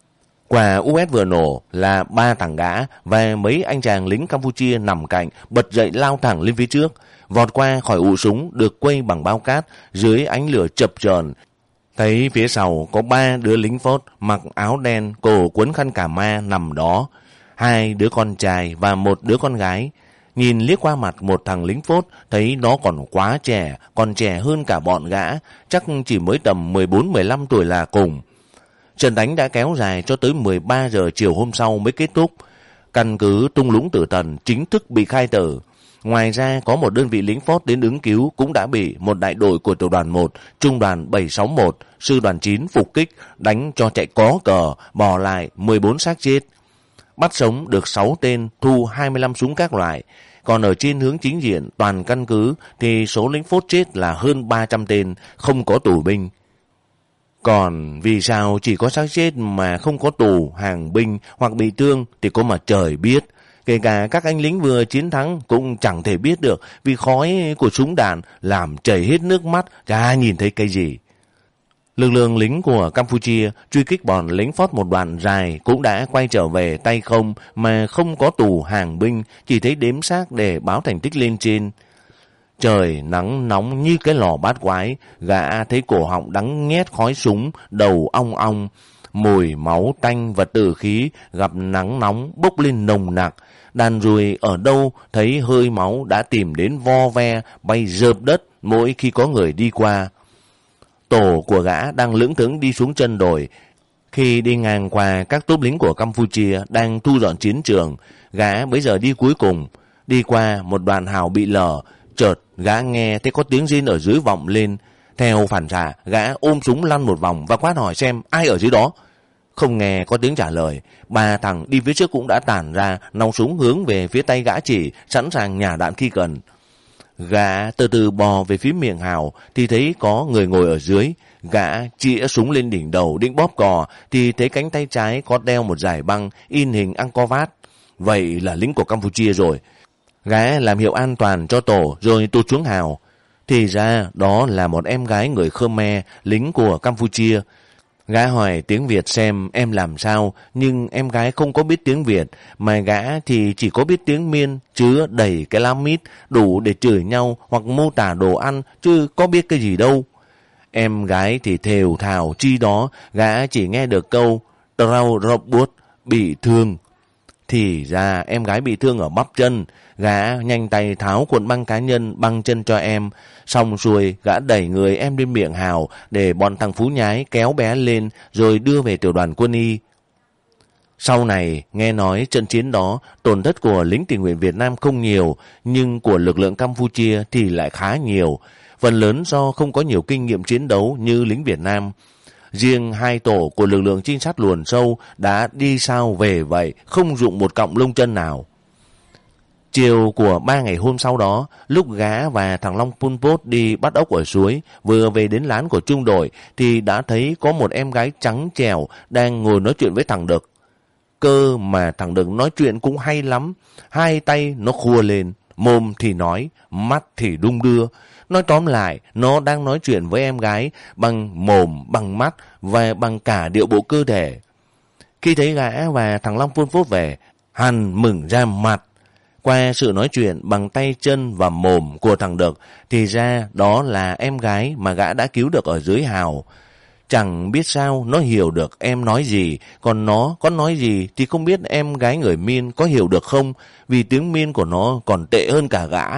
Speaker 1: Quả u ét vừa nổ là ba thằng gã và mấy anh chàng lính Campuchia nằm cạnh bật dậy lao thẳng lên phía trước, vọt qua khỏi ụ súng được quây bằng bao cát dưới ánh lửa chập chờn. Thấy phía sau có ba đứa lính phốt mặc áo đen, cổ quấn khăn cà ma nằm đó, hai đứa con trai và một đứa con gái. Nhìn liếc qua mặt một thằng lính phốt thấy nó còn quá trẻ, còn trẻ hơn cả bọn gã, chắc chỉ mới tầm mười bốn mười lăm tuổi là cùng. Trận đánh đã kéo dài cho tới mười ba giờ chiều hôm sau mới kết thúc. Căn cứ thung lũng tử thần chính thức bị khai tử. Ngoài ra có một đơn vị lính phốt đến ứng cứu cũng đã bị một đại đội của tiểu đoàn một, trung đoàn bảy sáu mốt, sư đoàn chín phục kích, đánh cho chạy có cờ, bỏ lại mười bốn xác chết. Bắt sống được sáu tên, thu hai mươi lăm súng các loại. Còn ở trên hướng chính diện toàn căn cứ thì số lính phốt chết là hơn ba trăm tên, không có tù binh. Còn vì sao chỉ có xác chết mà không có tù, hàng binh hoặc bị thương thì có mà trời biết. Kể cả các anh lính vừa chiến thắng cũng chẳng thể biết được, vì khói của súng đạn làm chảy hết nước mắt, chả nhìn thấy cái gì. Lực lượng lính của Campuchia truy kích bọn lính phốt một đoạn dài cũng đã quay trở về tay không mà không có tù, hàng binh, chỉ thấy đếm xác để báo thành tích lên trên. Trời nắng nóng như cái lò bát quái, gã thấy cổ họng đắng nghét khói súng, đầu ong ong. Mùi máu tanh và tử khí gặp nắng nóng bốc lên nồng nặc. Đàn ruồi ở đâu thấy hơi máu đã tìm đến vo ve, bay rợp đất mỗi khi có người đi qua. Tổ của gã đang lững thững đi xuống chân đồi. Khi đi ngang qua các tốp lính của Campuchia đang thu dọn chiến trường, gã bấy giờ đi cuối cùng. Đi qua một đoạn hào bị lở, chợt gã nghe thấy có tiếng rên ở dưới vọng lên. Theo phản xạ, gã ôm súng lăn một vòng và quát hỏi xem ai ở dưới đó. Không nghe có tiếng trả lời, ba thằng đi phía trước cũng đã tản ra, nòng súng hướng về phía tay gã chỉ, sẵn sàng nhả đạn khi cần. Gã từ từ bò về phía miệng hào thì thấy có người ngồi ở dưới. Gã chĩa súng lên đỉnh đầu định bóp cò thì thấy cánh tay trái có đeo một dải băng in hình Angkor Wat. Vậy là lính của Campuchia rồi. Gã làm hiệu an toàn cho tổ rồi tụt xuống hào. Thì ra đó là một em gái người Khmer, lính của Campuchia. Gã hỏi tiếng Việt xem em làm sao, nhưng em gái không có biết tiếng Việt, mà gã thì chỉ có biết tiếng Miên, chứa đầy cái lá mít, đủ để chửi nhau hoặc mô tả đồ ăn, chứ có biết cái gì đâu. Em gái thì thều thào chi đó, gã chỉ nghe được câu trao rộp buốt, bị thương. Thì ra em gái bị thương ở bắp chân. Gã nhanh tay tháo cuộn băng cá nhân băng chân cho em. Xong xuôi gã đẩy người em lên miệng hào để bọn thằng Phú Nhái kéo bé lên rồi đưa về tiểu đoàn quân y. Sau này nghe nói trận chiến đó tổn thất của lính tình nguyện Việt Nam không nhiều, nhưng của lực lượng Campuchia thì lại khá nhiều. Phần lớn do không có nhiều kinh nghiệm chiến đấu như lính Việt Nam. Riêng hai tổ của lực lượng trinh sát luồn sâu đã đi sao về vậy, không dụng một cọng lông chân nào. Chiều của ba ngày hôm sau đó, lúc gã và thằng Long Pol Pot đi bắt ốc ở suối, vừa về đến lán của trung đội thì đã thấy có một em gái trắng trẻo đang ngồi nói chuyện với thằng Đực. Cơ mà thằng Đực nói chuyện cũng hay lắm, hai tay nó khua lên, mồm thì nói, mắt thì đung đưa. Nói tóm lại, nó đang nói chuyện với em gái bằng mồm, bằng mắt và bằng cả điệu bộ cơ thể. Khi thấy gã và thằng Long Pol Pot về, hắn mừng ra mặt. Qua sự nói chuyện bằng tay chân và mồm của thằng Đực, thì ra đó là em gái mà gã đã cứu được ở dưới hào. Chẳng biết sao nó hiểu được em nói gì, còn nó có nói gì thì không biết em gái người Miên có hiểu được không, vì tiếng Miên của nó còn tệ hơn cả gã.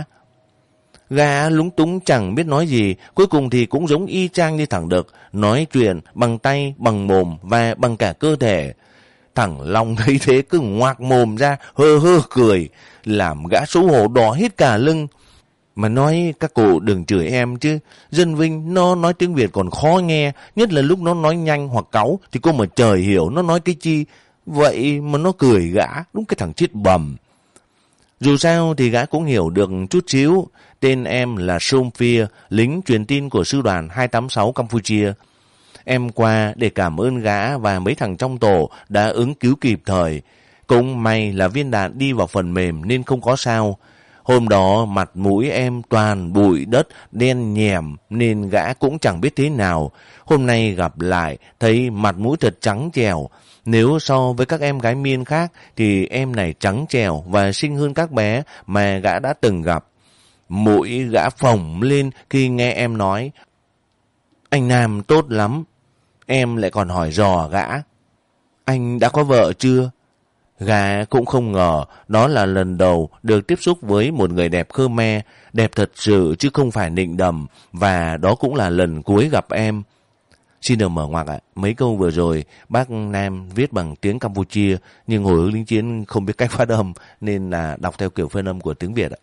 Speaker 1: Gã lúng túng chẳng biết nói gì, cuối cùng thì cũng giống y chang như thằng Đực, nói chuyện bằng tay, bằng mồm và bằng cả cơ thể. Thằng Long thấy thế cứ ngoạc mồm ra, hơ hơ cười, làm gã xấu hổ đỏ hết cả lưng. Mà nói các cụ đừng chửi em chứ, dân Vinh nó nói tiếng Việt còn khó nghe, nhất là lúc nó nói nhanh hoặc cáu thì cô mà trời hiểu nó nói cái chi. Vậy mà nó cười gã, đúng cái thằng chết bầm. Dù sao thì gã cũng hiểu được chút xíu. Tên em là Somphia, lính truyền tin của sư đoàn hai tám sáu Campuchia. Em qua để cảm ơn gã và mấy thằng trong tổ đã ứng cứu kịp thời. Cũng may là viên đạn đi vào phần mềm nên không có sao. Hôm đó mặt mũi em toàn bụi đất đen nhèm nên gã cũng chẳng biết thế nào. Hôm nay gặp lại thấy mặt mũi thật trắng trẻo. Nếu so với các em gái Miên khác thì em này trắng trẻo và xinh hơn các bé mà gã đã từng gặp. Mũi gã phồng lên khi nghe em nói anh Nam tốt lắm. Em lại còn hỏi dò gã, anh đã có vợ chưa? Gã cũng không ngờ đó là lần đầu được tiếp xúc với một người đẹp Khmer, đẹp thật sự chứ không phải nịnh đầm, và đó cũng là lần cuối gặp em. Xin được mở ngoặc ạ, mấy câu vừa rồi bác Nam viết bằng tiếng Campuchia, nhưng hồi ứng lính chiến không biết cách phát âm nên là đọc theo kiểu phiên âm của tiếng Việt ạ.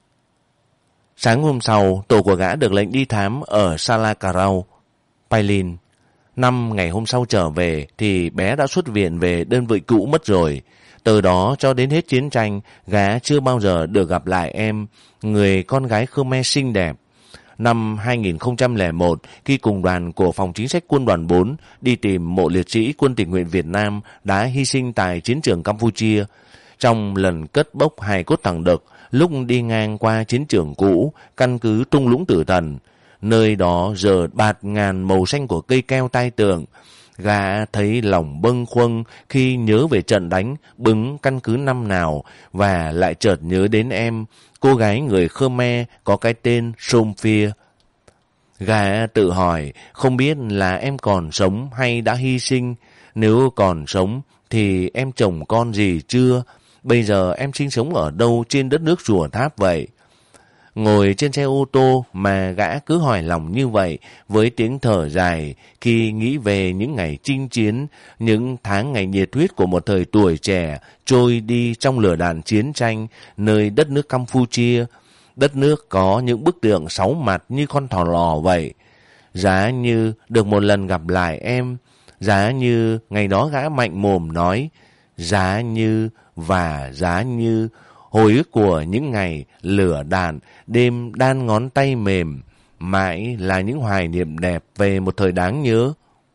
Speaker 1: Sáng hôm sau, tổ của gã được lệnh đi thám ở Salakarau, Pailin. Năm ngày hôm sau trở về thì bé đã xuất viện về đơn vị cũ mất rồi. Từ đó cho đến hết chiến tranh, gã chưa bao giờ được gặp lại em, người con gái Khmer xinh đẹp. Năm hai nghìn không trăm lẻ một, khi cùng đoàn của Phòng Chính sách Quân đoàn bốn đi tìm mộ liệt sĩ quân tình nguyện Việt Nam đã hy sinh tại chiến trường Campuchia, trong lần cất bốc hài cốt thằng Đực, lúc đi ngang qua chiến trường cũ, căn cứ Trung Lũng Tử Thần, nơi đó giờ bạt ngàn màu xanh của cây keo tai tường, gã thấy lòng bâng khuâng khi nhớ về trận đánh bứng căn cứ năm nào và lại chợt nhớ đến em, cô gái người Khmer có cái tên Somphia. Gã tự hỏi không biết là em còn sống hay đã hy sinh. Nếu còn sống thì em chồng con gì chưa? Bây giờ em sinh sống ở đâu trên đất nước Chùa Tháp vậy? Ngồi trên xe ô tô mà gã cứ hỏi lòng như vậy, với tiếng thở dài khi nghĩ về những ngày chinh chiến, những tháng ngày nhiệt huyết của một thời tuổi trẻ trôi đi trong lửa đạn chiến tranh nơi đất nước Campuchia. Đất nước có những bức tượng sáu mặt như con thỏ lò vậy. Giá như được một lần gặp lại em, giá như ngày đó gã mạnh mồm nói, giá như và giá như, hồi ức của những ngày lửa đạn, đêm đan ngón tay mềm, mãi là những hoài niệm đẹp về một thời đáng nhớ.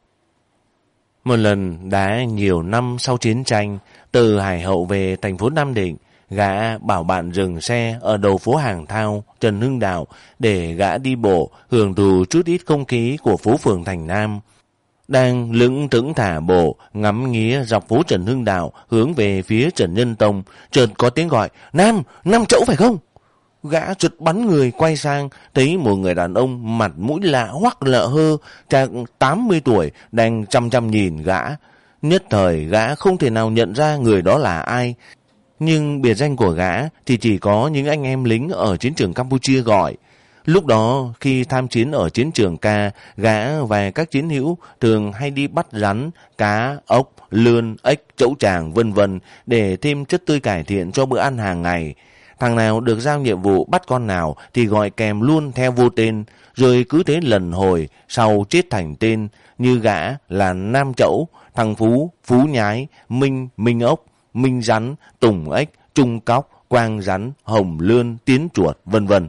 Speaker 1: Một lần đã nhiều năm sau chiến tranh, từ Hải Hậu về thành phố Nam Định, gã bảo bạn dừng xe ở đầu phố Hàng Thao, Trần Hưng Đạo để gã đi bộ hưởng thụ chút ít không khí của phố phường Thành Nam. Đang lững thững thả bộ, ngắm nghía dọc phố Trần Hưng Đạo hướng về phía Trần Nhân Tông, chợt có tiếng gọi, Nam, Nam Chẫu phải không? Gã chợt bắn người quay sang, thấy một người đàn ông mặt mũi lạ hoắc lợ hơ, chắc tám mươi tuổi, đang chăm chăm nhìn gã. Nhất thời gã không thể nào nhận ra người đó là ai, nhưng biệt danh của gã thì chỉ có những anh em lính ở chiến trường Campuchia gọi. Lúc đó, khi tham chiến ở chiến trường Ca, gã và các chiến hữu thường hay đi bắt rắn, cá, ốc, lươn, ếch, chẫu tràng vân vân để thêm chất tươi cải thiện cho bữa ăn hàng ngày. Thằng nào được giao nhiệm vụ bắt con nào thì gọi kèm luôn theo vô tên, rồi cứ thế lần hồi sau chết thành tên, như gã là Nam Chẫu, thằng Phú, Phú Nhái, Minh, Minh Ốc, Minh Rắn, Tùng Ếch, Trung Cóc, Quang Rắn, Hồng Lươn, Tiến Chuột, vân vân.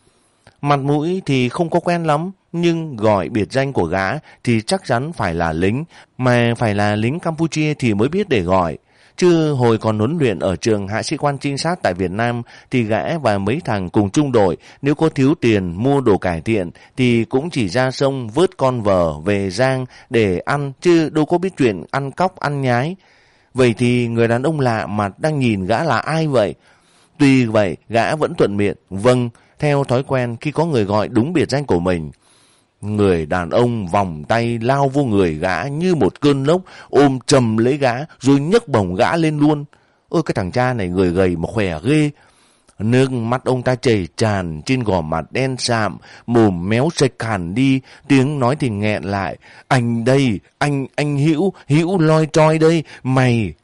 Speaker 1: Mặt mũi thì không có quen lắm, nhưng gọi biệt danh của gã thì chắc chắn phải là lính, mà phải là lính Campuchia thì mới biết để gọi. Chứ hồi còn huấn luyện ở trường hạ sĩ quan trinh sát tại Việt Nam thì gã và mấy thằng cùng trung đội nếu có thiếu tiền mua đồ cải thiện thì cũng chỉ ra sông vớt con vờ về rang để ăn, chứ đâu có biết chuyện ăn cóc ăn nhái. Vậy thì người đàn ông lạ mặt đang nhìn gã là ai vậy? Tuy vậy gã vẫn thuận miệng vâng, theo thói quen khi có người gọi đúng biệt danh của mình. Người đàn ông vòng tay lao vô người gã như một cơn lốc, ôm chầm lấy gã rồi nhấc bổng gã lên luôn. Ôi cái thằng cha này người gầy mà khỏe ghê. Nước mắt ông ta chảy tràn trên gò mặt đen sạm, mồm méo sạch hẳn đi, tiếng nói thì nghẹn lại. Anh đây, anh, anh Hữu, Hữu loi troi đây, mày.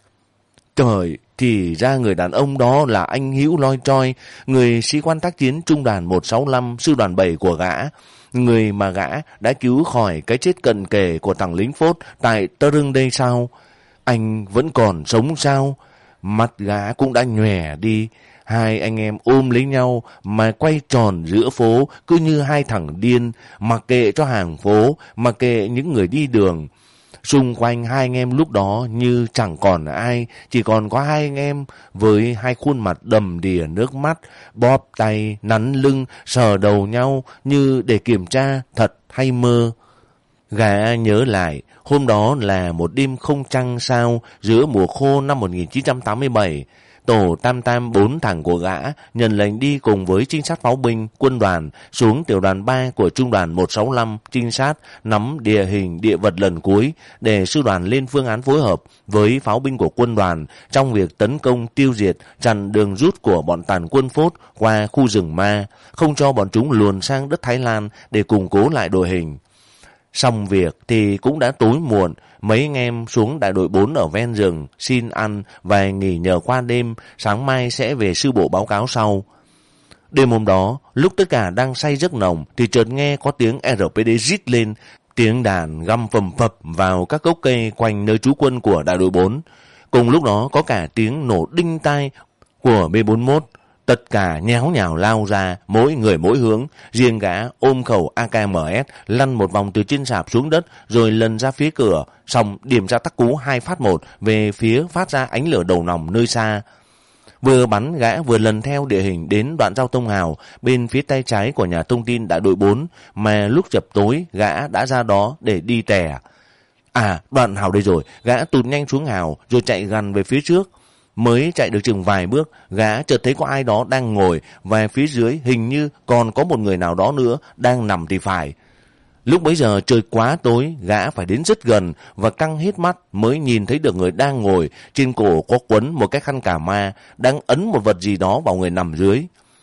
Speaker 1: Trời, thì ra người đàn ông đó là anh Hữu loi troi, người sĩ quan tác chiến trung đoàn một sáu lăm sư đoàn bảy của gã. Người mà gã đã cứu khỏi cái chết cận kề của thằng lính phốt tại Tơ Rưng đây sao? Anh vẫn còn sống sao? Mắt gã cũng đã nhòe đi. Hai anh em ôm lấy nhau mà quay tròn giữa phố cứ như hai thằng điên, mặc kệ cho hàng phố, mặc kệ những người đi đường. Xung quanh hai anh em lúc đó như chẳng còn ai, chỉ còn có hai anh em với hai khuôn mặt đầm đìa nước mắt, bóp tay, nắn lưng, sờ đầu nhau như để kiểm tra thật hay mơ. Gã nhớ lại, hôm đó là một đêm không trăng sao giữa mùa khô năm một nghìn chín trăm tám mươi bảy. Tổ tam tam bốn thằng của gã nhận lệnh đi cùng với trinh sát pháo binh quân đoàn xuống tiểu đoàn ba của trung đoàn một sáu lăm trinh sát nắm địa hình địa vật lần cuối để sư đoàn lên phương án phối hợp với pháo binh của quân đoàn trong việc tấn công tiêu diệt chặn đường rút của bọn tàn quân Phốt qua khu rừng Ma, không cho bọn chúng luồn sang đất Thái Lan để củng cố lại đội hình. Xong việc thì cũng đã tối muộn, mấy anh em xuống đại đội bốn ở ven rừng, xin ăn và nghỉ nhờ qua đêm, sáng mai sẽ về sư bộ báo cáo sau. Đêm hôm đó, lúc tất cả đang say giấc nồng thì chợt nghe có tiếng rờ pê đê rít lên, tiếng đàn găm phầm phập vào các gốc cây quanh nơi trú quân của đại đội bốn. Cùng lúc đó có cả tiếng nổ đinh tai của bê bốn mốt. Tất cả nháo nhào lao ra, mỗi người mỗi hướng, riêng gã ôm khẩu a ca em ét lăn một vòng từ trên sạp xuống đất rồi lần ra phía cửa, xong điểm ra tắc cú hai phát một về phía phát ra ánh lửa đầu nòng nơi xa. Vừa bắn gã vừa lần theo địa hình đến đoạn giao thông hào bên phía tay trái của nhà thông tin đại đội bốn mà lúc chập tối gã đã ra đó để đi tè. À, đoạn hào đây rồi, gã tụt nhanh xuống hào rồi chạy gần về phía trước. Mới chạy được chừng vài bước, gã chợt thấy có ai đó đang ngồi và phía dưới hình như còn có một người nào đó nữa đang nằm thì phải. Lúc bấy giờ trời quá tối, gã phải đến rất gần và căng hết mắt mới nhìn thấy được người đang ngồi, trên cổ có quấn một cái khăn cà ma, đang ấn một vật gì đó vào người nằm dưới.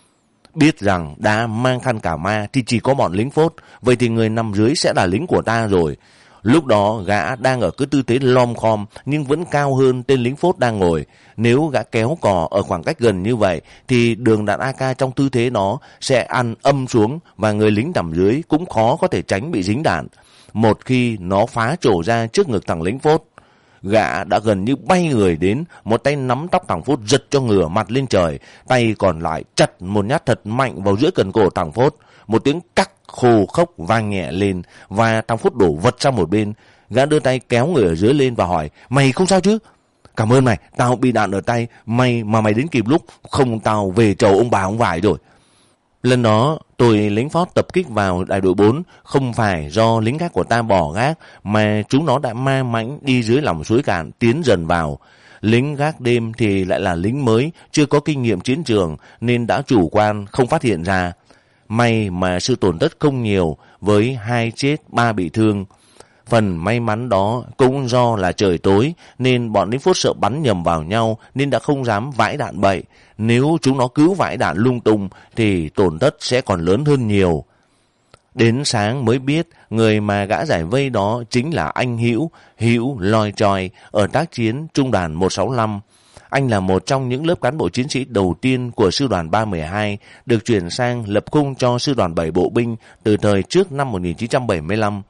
Speaker 1: Biết rằng đã mang khăn cà ma thì chỉ có bọn lính Phốt, vậy thì người nằm dưới sẽ là lính của ta rồi. Lúc đó gã đang ở cái tư thế lom khom nhưng vẫn cao hơn tên lính Phốt đang ngồi. Nếu gã kéo cò ở khoảng cách gần như vậy thì đường đạn a ca trong tư thế đó sẽ ăn âm xuống và người lính nằm dưới cũng khó có thể tránh bị dính đạn. Một khi nó phá trổ ra trước ngực thằng lính Phốt, gã đã gần như bay người đến, một tay nắm tóc thằng Phốt giật cho ngửa mặt lên trời, tay còn lại chặt một nhát thật mạnh vào giữa cần cổ thằng Phốt. Một tiếng cắc khô khốc vang nhẹ lên và thằng Phốt đổ vật sang một bên. Gã đưa tay kéo người ở dưới lên và hỏi: "Mày không sao chứ?" "Cảm ơn mày, tao bị đạn ở tay, may mà mày đến kịp lúc, không tao về chầu ông bà ông vải rồi." Lần đó, tôi lính Phốt tập kích vào đại đội bốn không phải do lính gác của ta bỏ gác, mà chúng nó đã ma mãnh đi dưới lòng suối cạn tiến dần vào. Lính gác đêm thì lại là lính mới, chưa có kinh nghiệm chiến trường nên đã chủ quan không phát hiện ra. May mà sự tổn thất không nhiều, với hai chết ba bị thương. Phần may mắn đó cũng do là trời tối nên bọn lính Phốt sợ bắn nhầm vào nhau nên đã không dám vãi đạn bậy. Nếu chúng nó cứ vãi đạn lung tung thì tổn thất sẽ còn lớn hơn nhiều. Đến sáng mới biết người mà gã giải vây đó chính là anh Hữu, Hữu Loi Choi ở tác chiến trung đoàn một sáu năm. Anh là một trong những lớp cán bộ chiến sĩ đầu tiên của sư đoàn ba một hai, được chuyển sang lập khung cho sư đoàn bảy bộ binh từ thời trước năm một nghìn chín trăm bảy mươi lăm.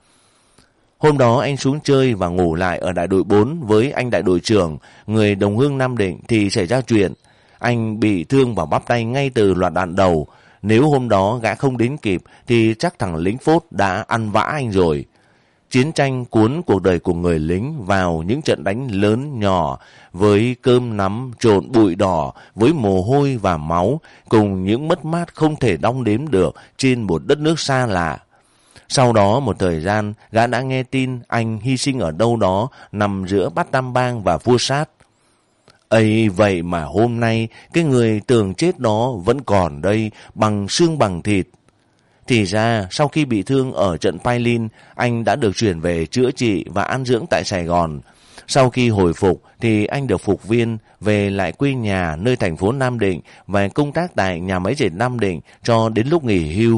Speaker 1: Hôm đó anh xuống chơi và ngủ lại ở đại đội bốn với anh đại đội trưởng, người đồng hương Nam Định thì xảy ra chuyện. Anh bị thương vào bắp tay ngay từ loạt đạn đầu. Nếu hôm đó gã không đến kịp thì chắc thằng lính Phốt đã ăn vã anh rồi. Chiến tranh cuốn cuộc đời của người lính vào những trận đánh lớn nhỏ với cơm nắm trộn bụi đỏ, với mồ hôi và máu, cùng những mất mát không thể đong đếm được trên một đất nước xa lạ. Sau đó một thời gian, gã đã nghe tin anh hy sinh ở đâu đó nằm giữa Bát Tam Bang và Vua Sát. Ấy vậy mà hôm nay cái người tưởng chết đó vẫn còn đây, bằng xương bằng thịt. Thì ra sau khi bị thương ở trận Pailin, anh đã được chuyển về chữa trị và an dưỡng tại Sài Gòn. Sau khi hồi phục thì anh được phục viên về lại quê nhà nơi thành phố Nam Định và công tác tại nhà máy dệt Nam Định cho đến lúc nghỉ hưu.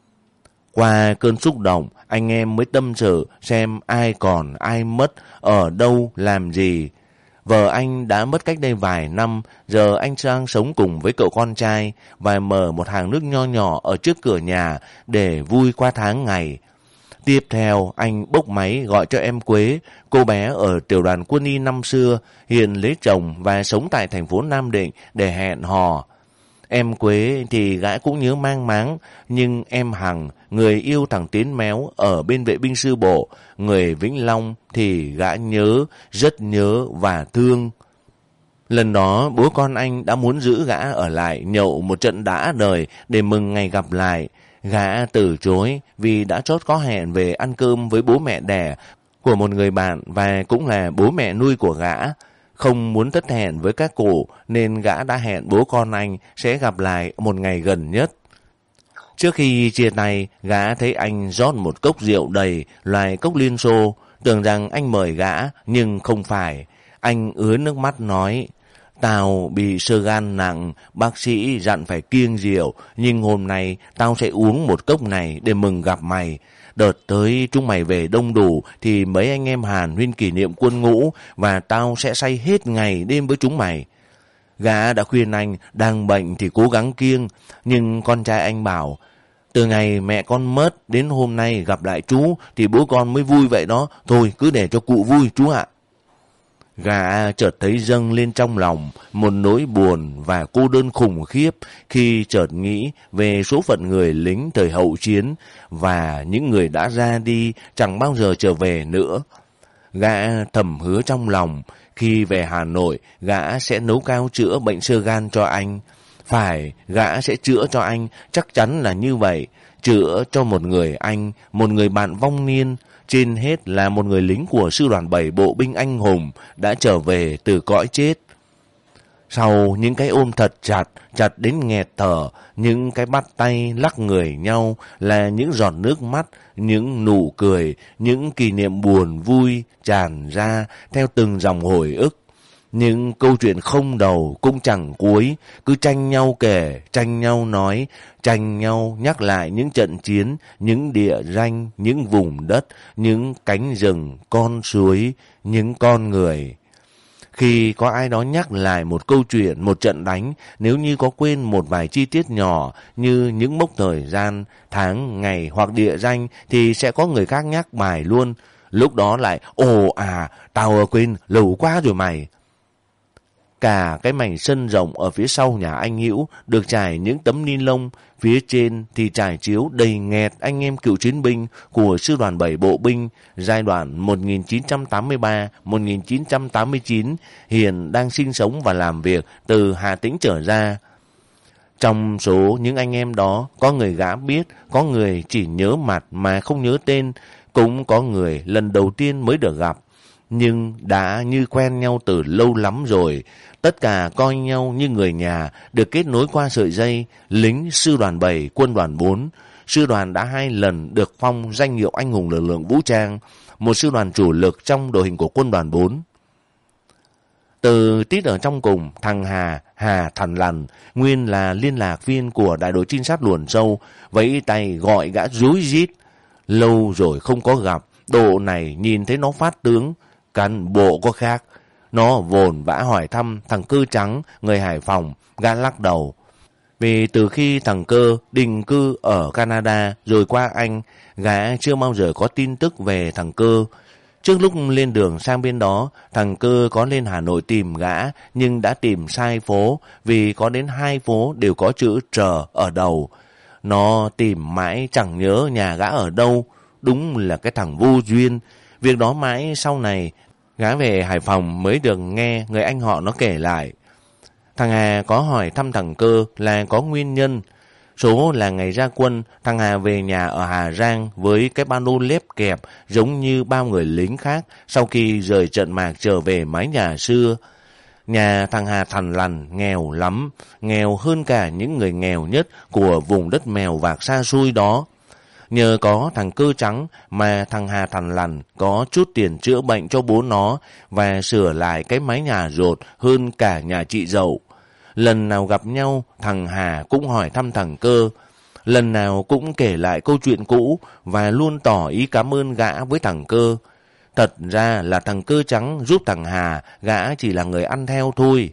Speaker 1: Qua cơn xúc động, anh em mới tâm sự xem ai còn, ai mất, ở đâu, làm gì. Vợ anh đã mất cách đây vài năm, giờ anh đang sống cùng với cậu con trai và mở một hàng nước nho nhỏ ở trước cửa nhà để vui qua tháng ngày. Tiếp theo, anh bốc máy gọi cho em Quế, cô bé ở tiểu đoàn quân y năm xưa, hiện lấy chồng và sống tại thành phố Nam Định để hẹn hò. Em Quế thì gã cũng nhớ mang máng, nhưng em Hằng, người yêu thằng Tiến Méo ở bên vệ binh sư bộ, người Vĩnh Long thì gã nhớ, rất nhớ và thương. Lần đó bố con anh đã muốn giữ gã ở lại nhậu một trận đã đời để mừng ngày gặp lại. Gã từ chối vì đã chót có hẹn về ăn cơm với bố mẹ đẻ của một người bạn và cũng là bố mẹ nuôi của gã. Không muốn thất hẹn với các cụ nên gã đã hẹn bố con anh sẽ gặp lại một ngày gần nhất. Trước khi chia tay, gã thấy anh rót một cốc rượu đầy, loại cốc Liên Xô, tưởng rằng anh mời gã, nhưng không phải. Anh ứa nước mắt nói: "Tao bị xơ gan nặng, bác sĩ dặn phải kiêng rượu, nhưng hôm nay tao sẽ uống một cốc này để mừng gặp mày. Đợt tới chúng mày về đông đủ thì mấy anh em Hàn huyên kỷ niệm quân ngũ và tao sẽ say hết ngày đêm với chúng mày." Gã đã khuyên anh đang bệnh thì cố gắng kiêng, nhưng con trai anh bảo: "Từ ngày mẹ con mất đến hôm nay gặp lại chú thì bố con mới vui vậy đó, thôi cứ để cho cụ vui chú ạ." Gã chợt thấy dâng lên trong lòng một nỗi buồn và cô đơn khủng khiếp khi chợt nghĩ về số phận người lính thời hậu chiến và những người đã ra đi chẳng bao giờ trở về nữa. Gã thầm hứa trong lòng khi về Hà Nội gã sẽ nấu cao chữa bệnh xơ gan cho anh. Phải, gã sẽ chữa cho anh, chắc chắn là như vậy. Chữa cho một người anh, một người bạn vong niên, trên hết là một người lính của sư đoàn bảy bộ binh anh hùng đã trở về từ cõi chết. Sau những cái ôm thật chặt, chặt đến nghẹt thở, những cái bắt tay lắc người nhau là những giọt nước mắt, những nụ cười, những kỷ niệm buồn vui tràn ra theo từng dòng hồi ức. Những câu chuyện không đầu cũng chẳng cuối, cứ tranh nhau kể, tranh nhau nói, tranh nhau nhắc lại những trận chiến, những địa ranh, những vùng đất, những cánh rừng, con suối, những con người. Khi có ai đó nhắc lại một câu chuyện, một trận đánh, nếu như có quên một vài chi tiết nhỏ như những mốc thời gian, tháng, ngày hoặc địa danh thì sẽ có người khác nhắc bài luôn. Lúc đó lại, ồ à, tao quên, lâu quá rồi mày. Cả cái mảnh sân rộng ở phía sau nhà anh Hữu được trải những tấm ni lông, phía trên thì trải chiếu đầy nghẹt anh em cựu chiến binh của sư đoàn bảy bộ binh giai đoạn một nghìn chín trăm tám mươi ba đến một nghìn chín trăm tám mươi chín hiện đang sinh sống và làm việc từ Hà Tĩnh trở ra. Trong số những anh em đó, có người gã biết, có người chỉ nhớ mặt mà không nhớ tên, cũng có người lần đầu tiên mới được gặp. Nhưng đã như quen nhau từ lâu lắm rồi, tất cả coi nhau như người nhà, được kết nối qua sợi dây, lính sư đoàn bảy, quân đoàn bốn. Sư đoàn đã hai lần được phong danh hiệu anh hùng lực lượng vũ trang, một sư đoàn chủ lực trong đội hình của quân đoàn bốn. Từ tít ở trong cùng, thằng Hà, Hà Thằn Lằn, nguyên là liên lạc viên của đại đội trinh sát Luồn Sâu, vẫy tay gọi gã rúi rít. Lâu rồi không có gặp, độ này nhìn thấy nó phát tướng, cán bộ có khác. Nó vồn vã hỏi thăm thằng Cơ Trắng, người Hải Phòng, gã lắc đầu. Vì từ khi thằng Cơ định cư ở Canada rồi qua Anh, gã chưa bao giờ có tin tức về thằng Cơ. Trước lúc lên đường sang bên đó, thằng Cơ có lên Hà Nội tìm gã, nhưng đã tìm sai phố, vì có đến hai phố đều có chữ trờ ở đầu. Nó tìm mãi chẳng nhớ nhà gã ở đâu, đúng là cái thằng vô duyên. Việc đó mãi sau này, gã về Hải Phòng mới được nghe người anh họ nó kể lại. Thằng Hà có hỏi thăm thằng Cơ là có nguyên nhân. Số là ngày ra quân, thằng Hà về nhà ở Hà Giang với cái ba lô lép kẹp giống như bao người lính khác sau khi rời trận mạc trở về mái nhà xưa. Nhà thằng Hà Thằn Lằn nghèo lắm, nghèo hơn cả những người nghèo nhất của vùng đất mèo vạc xa xôi đó. Nhờ có thằng Cơ Trắng mà thằng Hà Thằn Lằn có chút tiền chữa bệnh cho bố nó và sửa lại cái mái nhà rột hơn cả nhà chị dậu. Lần nào gặp nhau, thằng Hà cũng hỏi thăm thằng Cơ. Lần nào cũng kể lại câu chuyện cũ và luôn tỏ ý cảm ơn gã với thằng Cơ. Thật ra là thằng Cơ Trắng giúp thằng Hà, gã chỉ là người ăn theo thôi.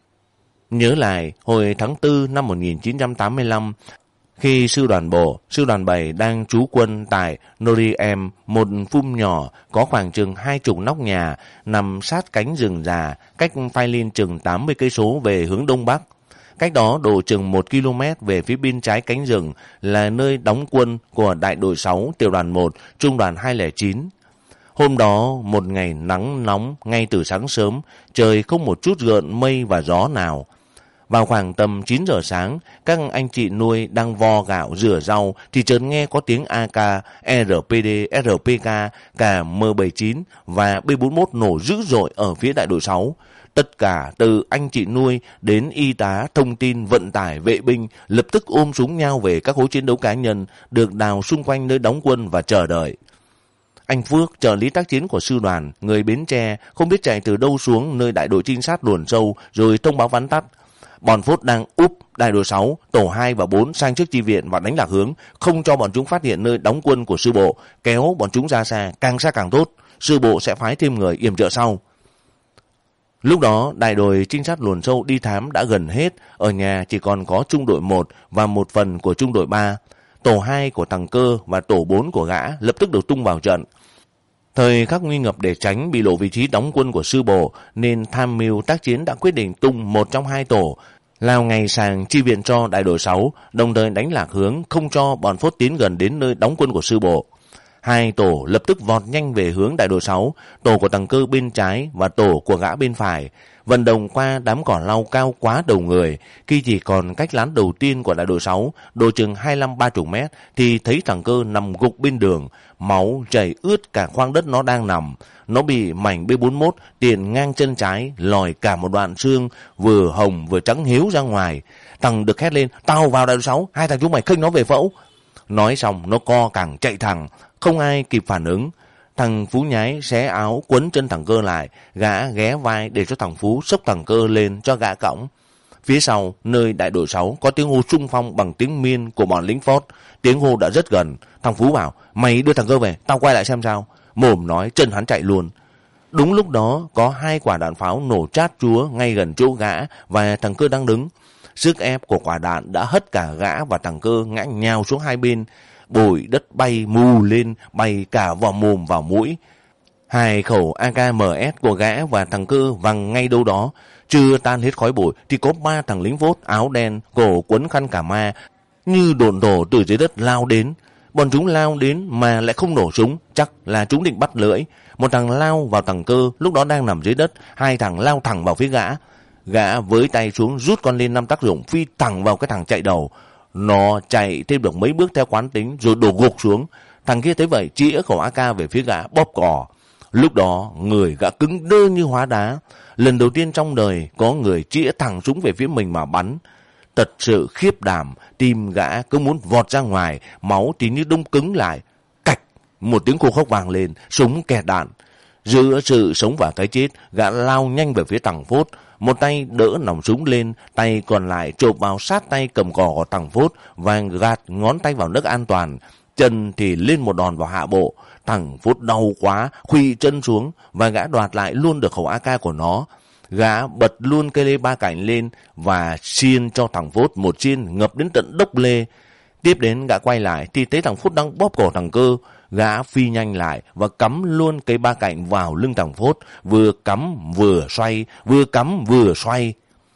Speaker 1: Nhớ lại, hồi tháng tư năm một nghìn chín trăm tám mươi lăm, khi sư đoàn bộ, sư đoàn bảy đang trú quân tại Noriem, một phum nhỏ có khoảng chừng hai chục nóc nhà nằm sát cánh rừng già, cách Phai Linh chừng tám mươi cây số về hướng đông bắc. Cách đó độ chừng một ki lô mét về phía bên trái cánh rừng là nơi đóng quân của đại đội sáu, tiểu đoàn một, trung đoàn hai không chín. Hôm đó, một ngày nắng nóng ngay từ sáng sớm, trời không một chút gợn mây và gió nào. Vào khoảng tầm chín giờ sáng, các anh chị nuôi đang vo gạo rửa rau thì chợt nghe có tiếng a ca, rờ pê đê, rờ pê ca, cả em bảy mươi chín và B bốn mươi mốt nổ dữ dội ở phía đại đội sáu. Tất cả từ anh chị nuôi đến y tá, thông tin, vận tải, vệ binh lập tức ôm súng nhau về các hố chiến đấu cá nhân được đào xung quanh nơi đóng quân và chờ đợi. Anh Phước, trợ lý tác chiến của sư đoàn, người Bến Tre, không biết chạy từ đâu xuống nơi đại đội trinh sát Luồn Sâu rồi thông báo vắn tắt. Bọn Phốt đang úp đại đội sáu, tổ hai và bốn sang trước chi viện và đánh lạc hướng, không cho bọn chúng phát hiện nơi đóng quân của sư bộ, kéo bọn chúng ra xa, càng xa càng tốt, sư bộ sẽ phái thêm người yểm trợ sau. Lúc đó, đại đội trinh sát Luồn Sâu đi thám đã gần hết, ở nhà chỉ còn có trung đội một và một phần của trung đội ba. Tổ hai của thằng Cơ và tổ bốn của gã lập tức được tung vào trận. Thời khắc nguy ngập để tránh bị lộ vị trí đóng quân của sư bộ, nên tham mưu tác chiến đã quyết định tung một trong hai tổ, lao ngày sàng chi viện cho đại đội sáu, đồng thời đánh lạc hướng không cho bọn Phốt tiến gần đến nơi đóng quân của sư bộ. Hai tổ lập tức vọt nhanh về hướng đại đội sáu, tổ của thằng Cơ bên trái và tổ của gã bên phải. vận động qua đám cỏ lau cao quá đầu người. Khi chỉ còn cách lán đầu tiên của đại đội sáu, độ chừng hai mươi lăm ba mươi mét, thì thấy thằng Cơ nằm gục bên đường, máu chảy ướt cả khoang đất nó đang nằm. Nó bị mảnh B bốn mốt tiền ngang chân trái, lòi cả một đoạn xương, vừa hồng vừa trắng hiếu ra ngoài. Thằng được hét lên, tao vào đại đội sáu, hai thằng chúng mày khênh nó về phẫu. Nói xong nó co cẳng chạy thẳng, không ai kịp phản ứng. Thằng Phú nhái xé áo quấn chân thằng Cơ lại, gã ghé vai để cho thằng Phú xốc thằng Cơ lên cho gã cõng. Phía sau, nơi đại đội sáu có tiếng hô xung phong bằng tiếng Miên của bọn lính Phót. Tiếng hô đã rất gần. Thằng Phú bảo, mày đưa thằng Cơ về, tao quay lại xem sao. Mồm nói, chân hắn chạy luôn. Đúng lúc đó, có hai quả đạn pháo nổ chát chúa ngay gần chỗ gã và thằng Cơ đang đứng. Sức ép của quả đạn đã hất cả gã và thằng Cơ ngã nhào xuống hai bên. Bụi đất bay mù lên, bay cả vào mồm vào mũi. Hai khẩu a ca em ét của gã và thằng Cơ văng ngay đâu đó. Chưa tan hết khói bụi thì có ba thằng lính Phốt áo đen, cổ quấn khăn cả ma, như đồn đổ từ dưới đất lao đến. Bọn chúng lao đến mà lại không nổ súng, chắc là chúng định bắt lưỡi. Một thằng lao vào thằng Cơ lúc đó đang nằm dưới đất, hai thằng lao thẳng vào phía gã. Gã với tay xuống rút con lên năm tác dụng phi thẳng vào cái thằng chạy đầu. Nó chạy thêm được mấy bước theo quán tính rồi đổ gục xuống. Thằng kia thấy vậy chĩa khẩu a ca về phía gã bóp cò. Lúc đó người gã cứng đơ như hóa đá. Lần đầu tiên trong đời có người chĩa thẳng súng về phía mình mà bắn. Thật sự khiếp đảm, tim gã cứ muốn vọt ra ngoài, máu thì như đông cứng lại. Cạch, một tiếng khô khốc vang lên, súng kẹt đạn. Giữa sự sống và cái chết, gã lao nhanh về phía thằng Phốt. Một tay đỡ nòng súng lên, tay còn lại chộp vào sát tay cầm cò của thằng Phốt và gạt ngón tay vào nước an toàn. Chân thì lên một đòn vào hạ bộ. Thằng Phốt đau quá, khuỵu chân xuống và gã đoạt lại luôn được khẩu a ca của nó. Gã bật luôn cây lê ba cạnh lên và xiên cho thằng Phốt một xiên ngập đến tận đốc lê. Tiếp đến gã quay lại thì thấy thằng Phốt đang bóp cổ thằng Cơ. Gã phi nhanh lại và cắm luôn cây ba cạnh vào lưng thằng Phốt, vừa cắm vừa xoay, vừa cắm vừa xoay.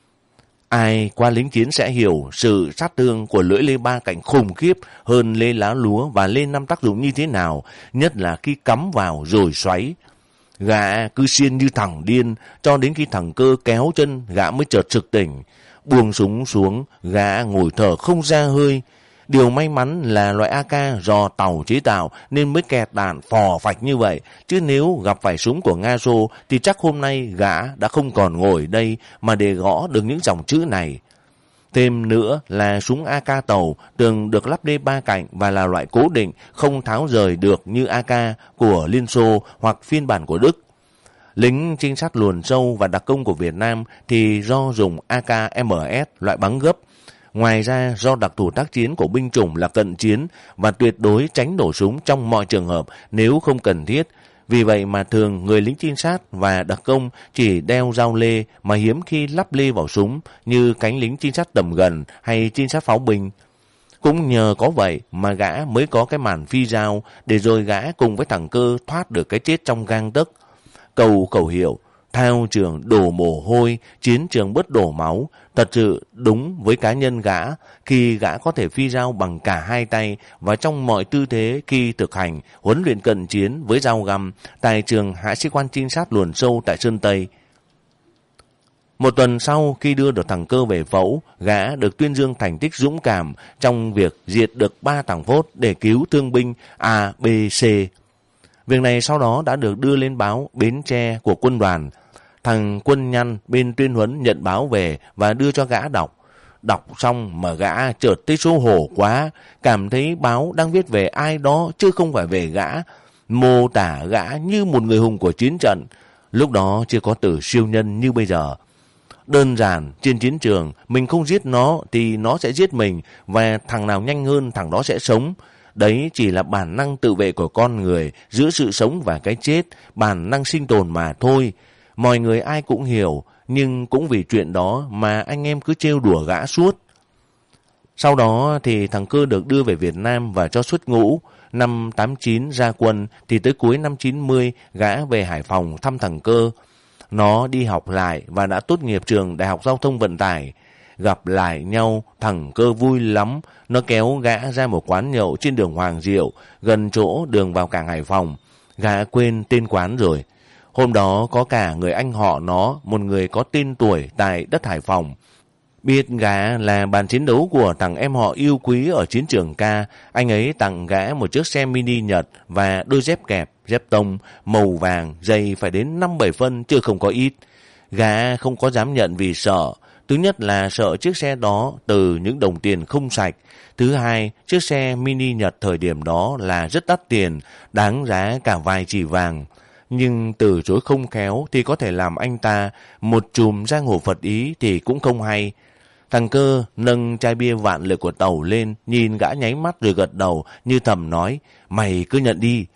Speaker 1: Ai qua lính chiến sẽ hiểu sự sát thương của lưỡi lê ba cạnh khủng khiếp hơn lê lá lúa và lê năm tác dụng như thế nào, nhất là khi cắm vào rồi xoáy. Gã cứ xiên như thằng điên, cho đến khi thằng Cơ kéo chân, gã mới chợt sực tỉnh. Buông súng xuống, gã ngồi thở không ra hơi. Điều may mắn là loại a ca do Tàu chế tạo nên mới kẹt đạn phò phạch như vậy. Chứ nếu gặp phải súng của Nga Xô thì chắc hôm nay gã đã không còn ngồi đây mà để gõ được những dòng chữ này. Thêm nữa là súng a ca Tàu thường được lắp đê ba cạnh và là loại cố định, không tháo rời được như a ca của Liên Xô hoặc phiên bản của Đức. Lính trinh sát luồn sâu và đặc công của Việt Nam thì do dùng a ca em ét loại bắn gấp. Ngoài ra do đặc thù tác chiến của binh chủng là cận chiến và tuyệt đối tránh nổ súng trong mọi trường hợp nếu không cần thiết. Vì vậy mà thường người lính trinh sát và đặc công chỉ đeo dao lê mà hiếm khi lắp lê vào súng như cánh lính trinh sát tầm gần hay trinh sát pháo binh. Cũng nhờ có vậy mà gã mới có cái màn phi dao để rồi gã cùng với thằng Cơ thoát được cái chết trong gang tấc. Cầu khẩu hiệu thao trường đổ mồ hôi, chiến trường bớt đổ máu, thật sự đúng với cá nhân gã khi gã có thể phi dao bằng cả hai tay và trong mọi tư thế khi thực hành huấn luyện cận chiến với dao găm tại trường Hạ sĩ quan trinh sát luồn sâu tại Sơn Tây. Một tuần sau khi đưa được thằng Cơ về phẫu, gã được tuyên dương thành tích dũng cảm trong việc diệt được ba thằng Phốt để cứu thương binh A, B, C. Việc này sau đó đã được đưa lên báo Bến Tre của quân đoàn. Thằng Quân Nhăn bên tuyên huấn nhận báo về và đưa cho gã đọc. Đọc xong mà gã chợt thấy xấu hổ quá, cảm thấy báo đang viết về ai đó chứ không phải về gã. Mô tả gã như một người hùng của chiến trận. Lúc đó chưa có từ siêu nhân như bây giờ. Đơn giản, trên chiến trường, mình không giết nó thì nó sẽ giết mình và thằng nào nhanh hơn thằng đó sẽ sống. Đấy chỉ là bản năng tự vệ của con người giữa sự sống và cái chết, bản năng sinh tồn mà thôi. Mọi người ai cũng hiểu, nhưng cũng vì chuyện đó mà anh em cứ trêu đùa gã suốt. Sau đó thì thằng Cơ được đưa về Việt Nam và cho xuất ngũ. Năm tám chín ra quân thì tới cuối năm chín mươi gã về Hải Phòng thăm thằng Cơ. Nó đi học lại và đã tốt nghiệp trường Đại học Giao thông Vận tải. Gặp lại nhau, thằng Cơ vui lắm. Nó kéo gã ra một quán nhậu trên đường Hoàng Diệu, gần chỗ đường vào cảng Hải Phòng. Gã quên tên quán rồi. Hôm đó có cả người anh họ nó, một người có tên tuổi tại đất Hải Phòng. Biết gã là bàn chiến đấu của thằng em họ yêu quý ở chiến trường ca, anh ấy tặng gã một chiếc xe mini Nhật và đôi dép kẹp, dép tông, màu vàng, giày phải đến năm bảy phân chứ không có ít. Gã không có dám nhận vì sợ. Thứ nhất là sợ chiếc xe đó từ những đồng tiền không sạch. Thứ hai, chiếc xe mini Nhật thời điểm đó là rất đắt tiền, đáng giá cả vài chỉ vàng. Nhưng từ chối không khéo thì có thể làm anh ta một chùm giang hồ Phật ý thì cũng không hay. Thằng Cơ nâng chai bia vạn lực của Tàu lên, nhìn gã nháy mắt rồi gật đầu như thầm nói, mày cứ nhận đi.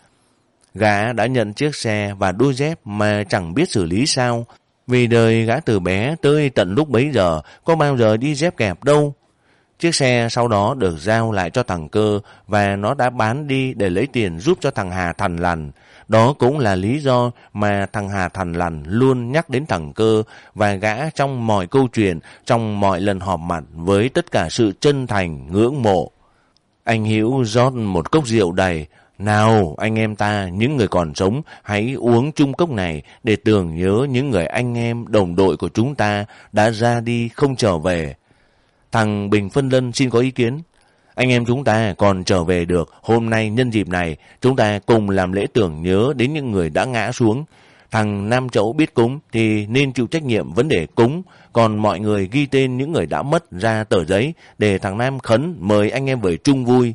Speaker 1: Gã đã nhận chiếc xe và đôi dép mà chẳng biết xử lý sao. Vì đời gã từ bé tới tận lúc bấy giờ có bao giờ đi dép kẹp đâu. Chiếc xe sau đó được giao lại cho thằng Cơ và nó đã bán đi để lấy tiền giúp cho thằng Hà thằn lằn. Đó cũng là lý do mà thằng Hà thằn lằn luôn nhắc đến thằng Cơ và gã trong mọi câu chuyện, trong mọi lần họp mặt với tất cả sự chân thành, ngưỡng mộ. Anh Hữu rót một cốc rượu đầy. Nào anh em ta, những người còn sống, hãy uống chung cốc này để tưởng nhớ những người anh em đồng đội của chúng ta đã ra đi không trở về. Thằng Bình Phân Lân xin có ý kiến. Anh em chúng ta còn trở về được, hôm nay nhân dịp này chúng ta cùng làm lễ tưởng nhớ đến những người đã ngã xuống. Thằng Nam Chấu biết cúng thì nên chịu trách nhiệm vấn đề cúng, còn mọi người ghi tên những người đã mất ra tờ giấy để thằng Nam khấn mời anh em về chung vui.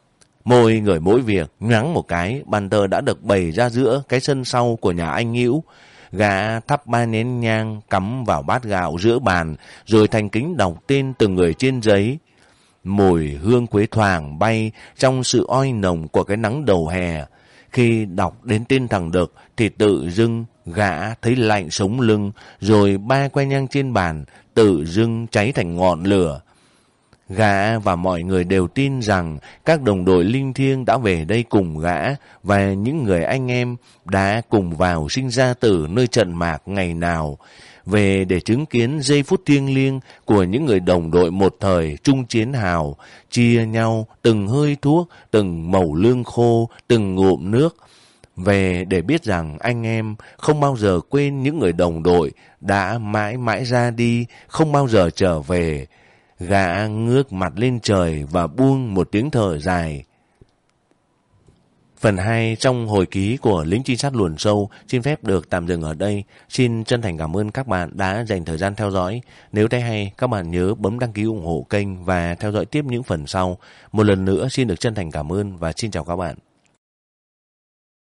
Speaker 1: Mỗi người mỗi việc, nhoáng một cái, bàn thờ đã được bày ra giữa cái sân sau của nhà anh Hữu. Gã thắp ba nén nhang cắm vào bát gạo giữa bàn, rồi thành kính đọc tên từng người trên giấy. Mùi hương quế thoảng bay trong sự oi nồng của cái nắng đầu hè. Khi đọc đến tên thằng Đực thì tự dưng gã thấy lạnh sống lưng, rồi ba que nhang trên bàn tự dưng cháy thành ngọn lửa. Gã và mọi người đều tin rằng các đồng đội linh thiêng đã về đây cùng gã và những người anh em đã cùng vào sinh ra tử nơi trận mạc ngày nào, về để chứng kiến giây phút thiêng liêng của những người đồng đội một thời chung chiến hào, chia nhau từng hơi thuốc, từng mẩu lương khô, từng ngụm nước, về để biết rằng anh em không bao giờ quên những người đồng đội đã mãi mãi ra đi, không bao giờ trở về. Gã ngước mặt lên trời và buông một tiếng thở dài. Phần hai trong hồi ký của lính trinh sát luồn sâu xin phép được tạm dừng ở đây. Xin chân thành cảm ơn các bạn đã dành thời gian theo dõi. Nếu thấy hay, các bạn nhớ bấm đăng ký ủng hộ kênh và theo dõi tiếp những phần sau. Một lần nữa xin được chân thành cảm ơn và xin chào các bạn.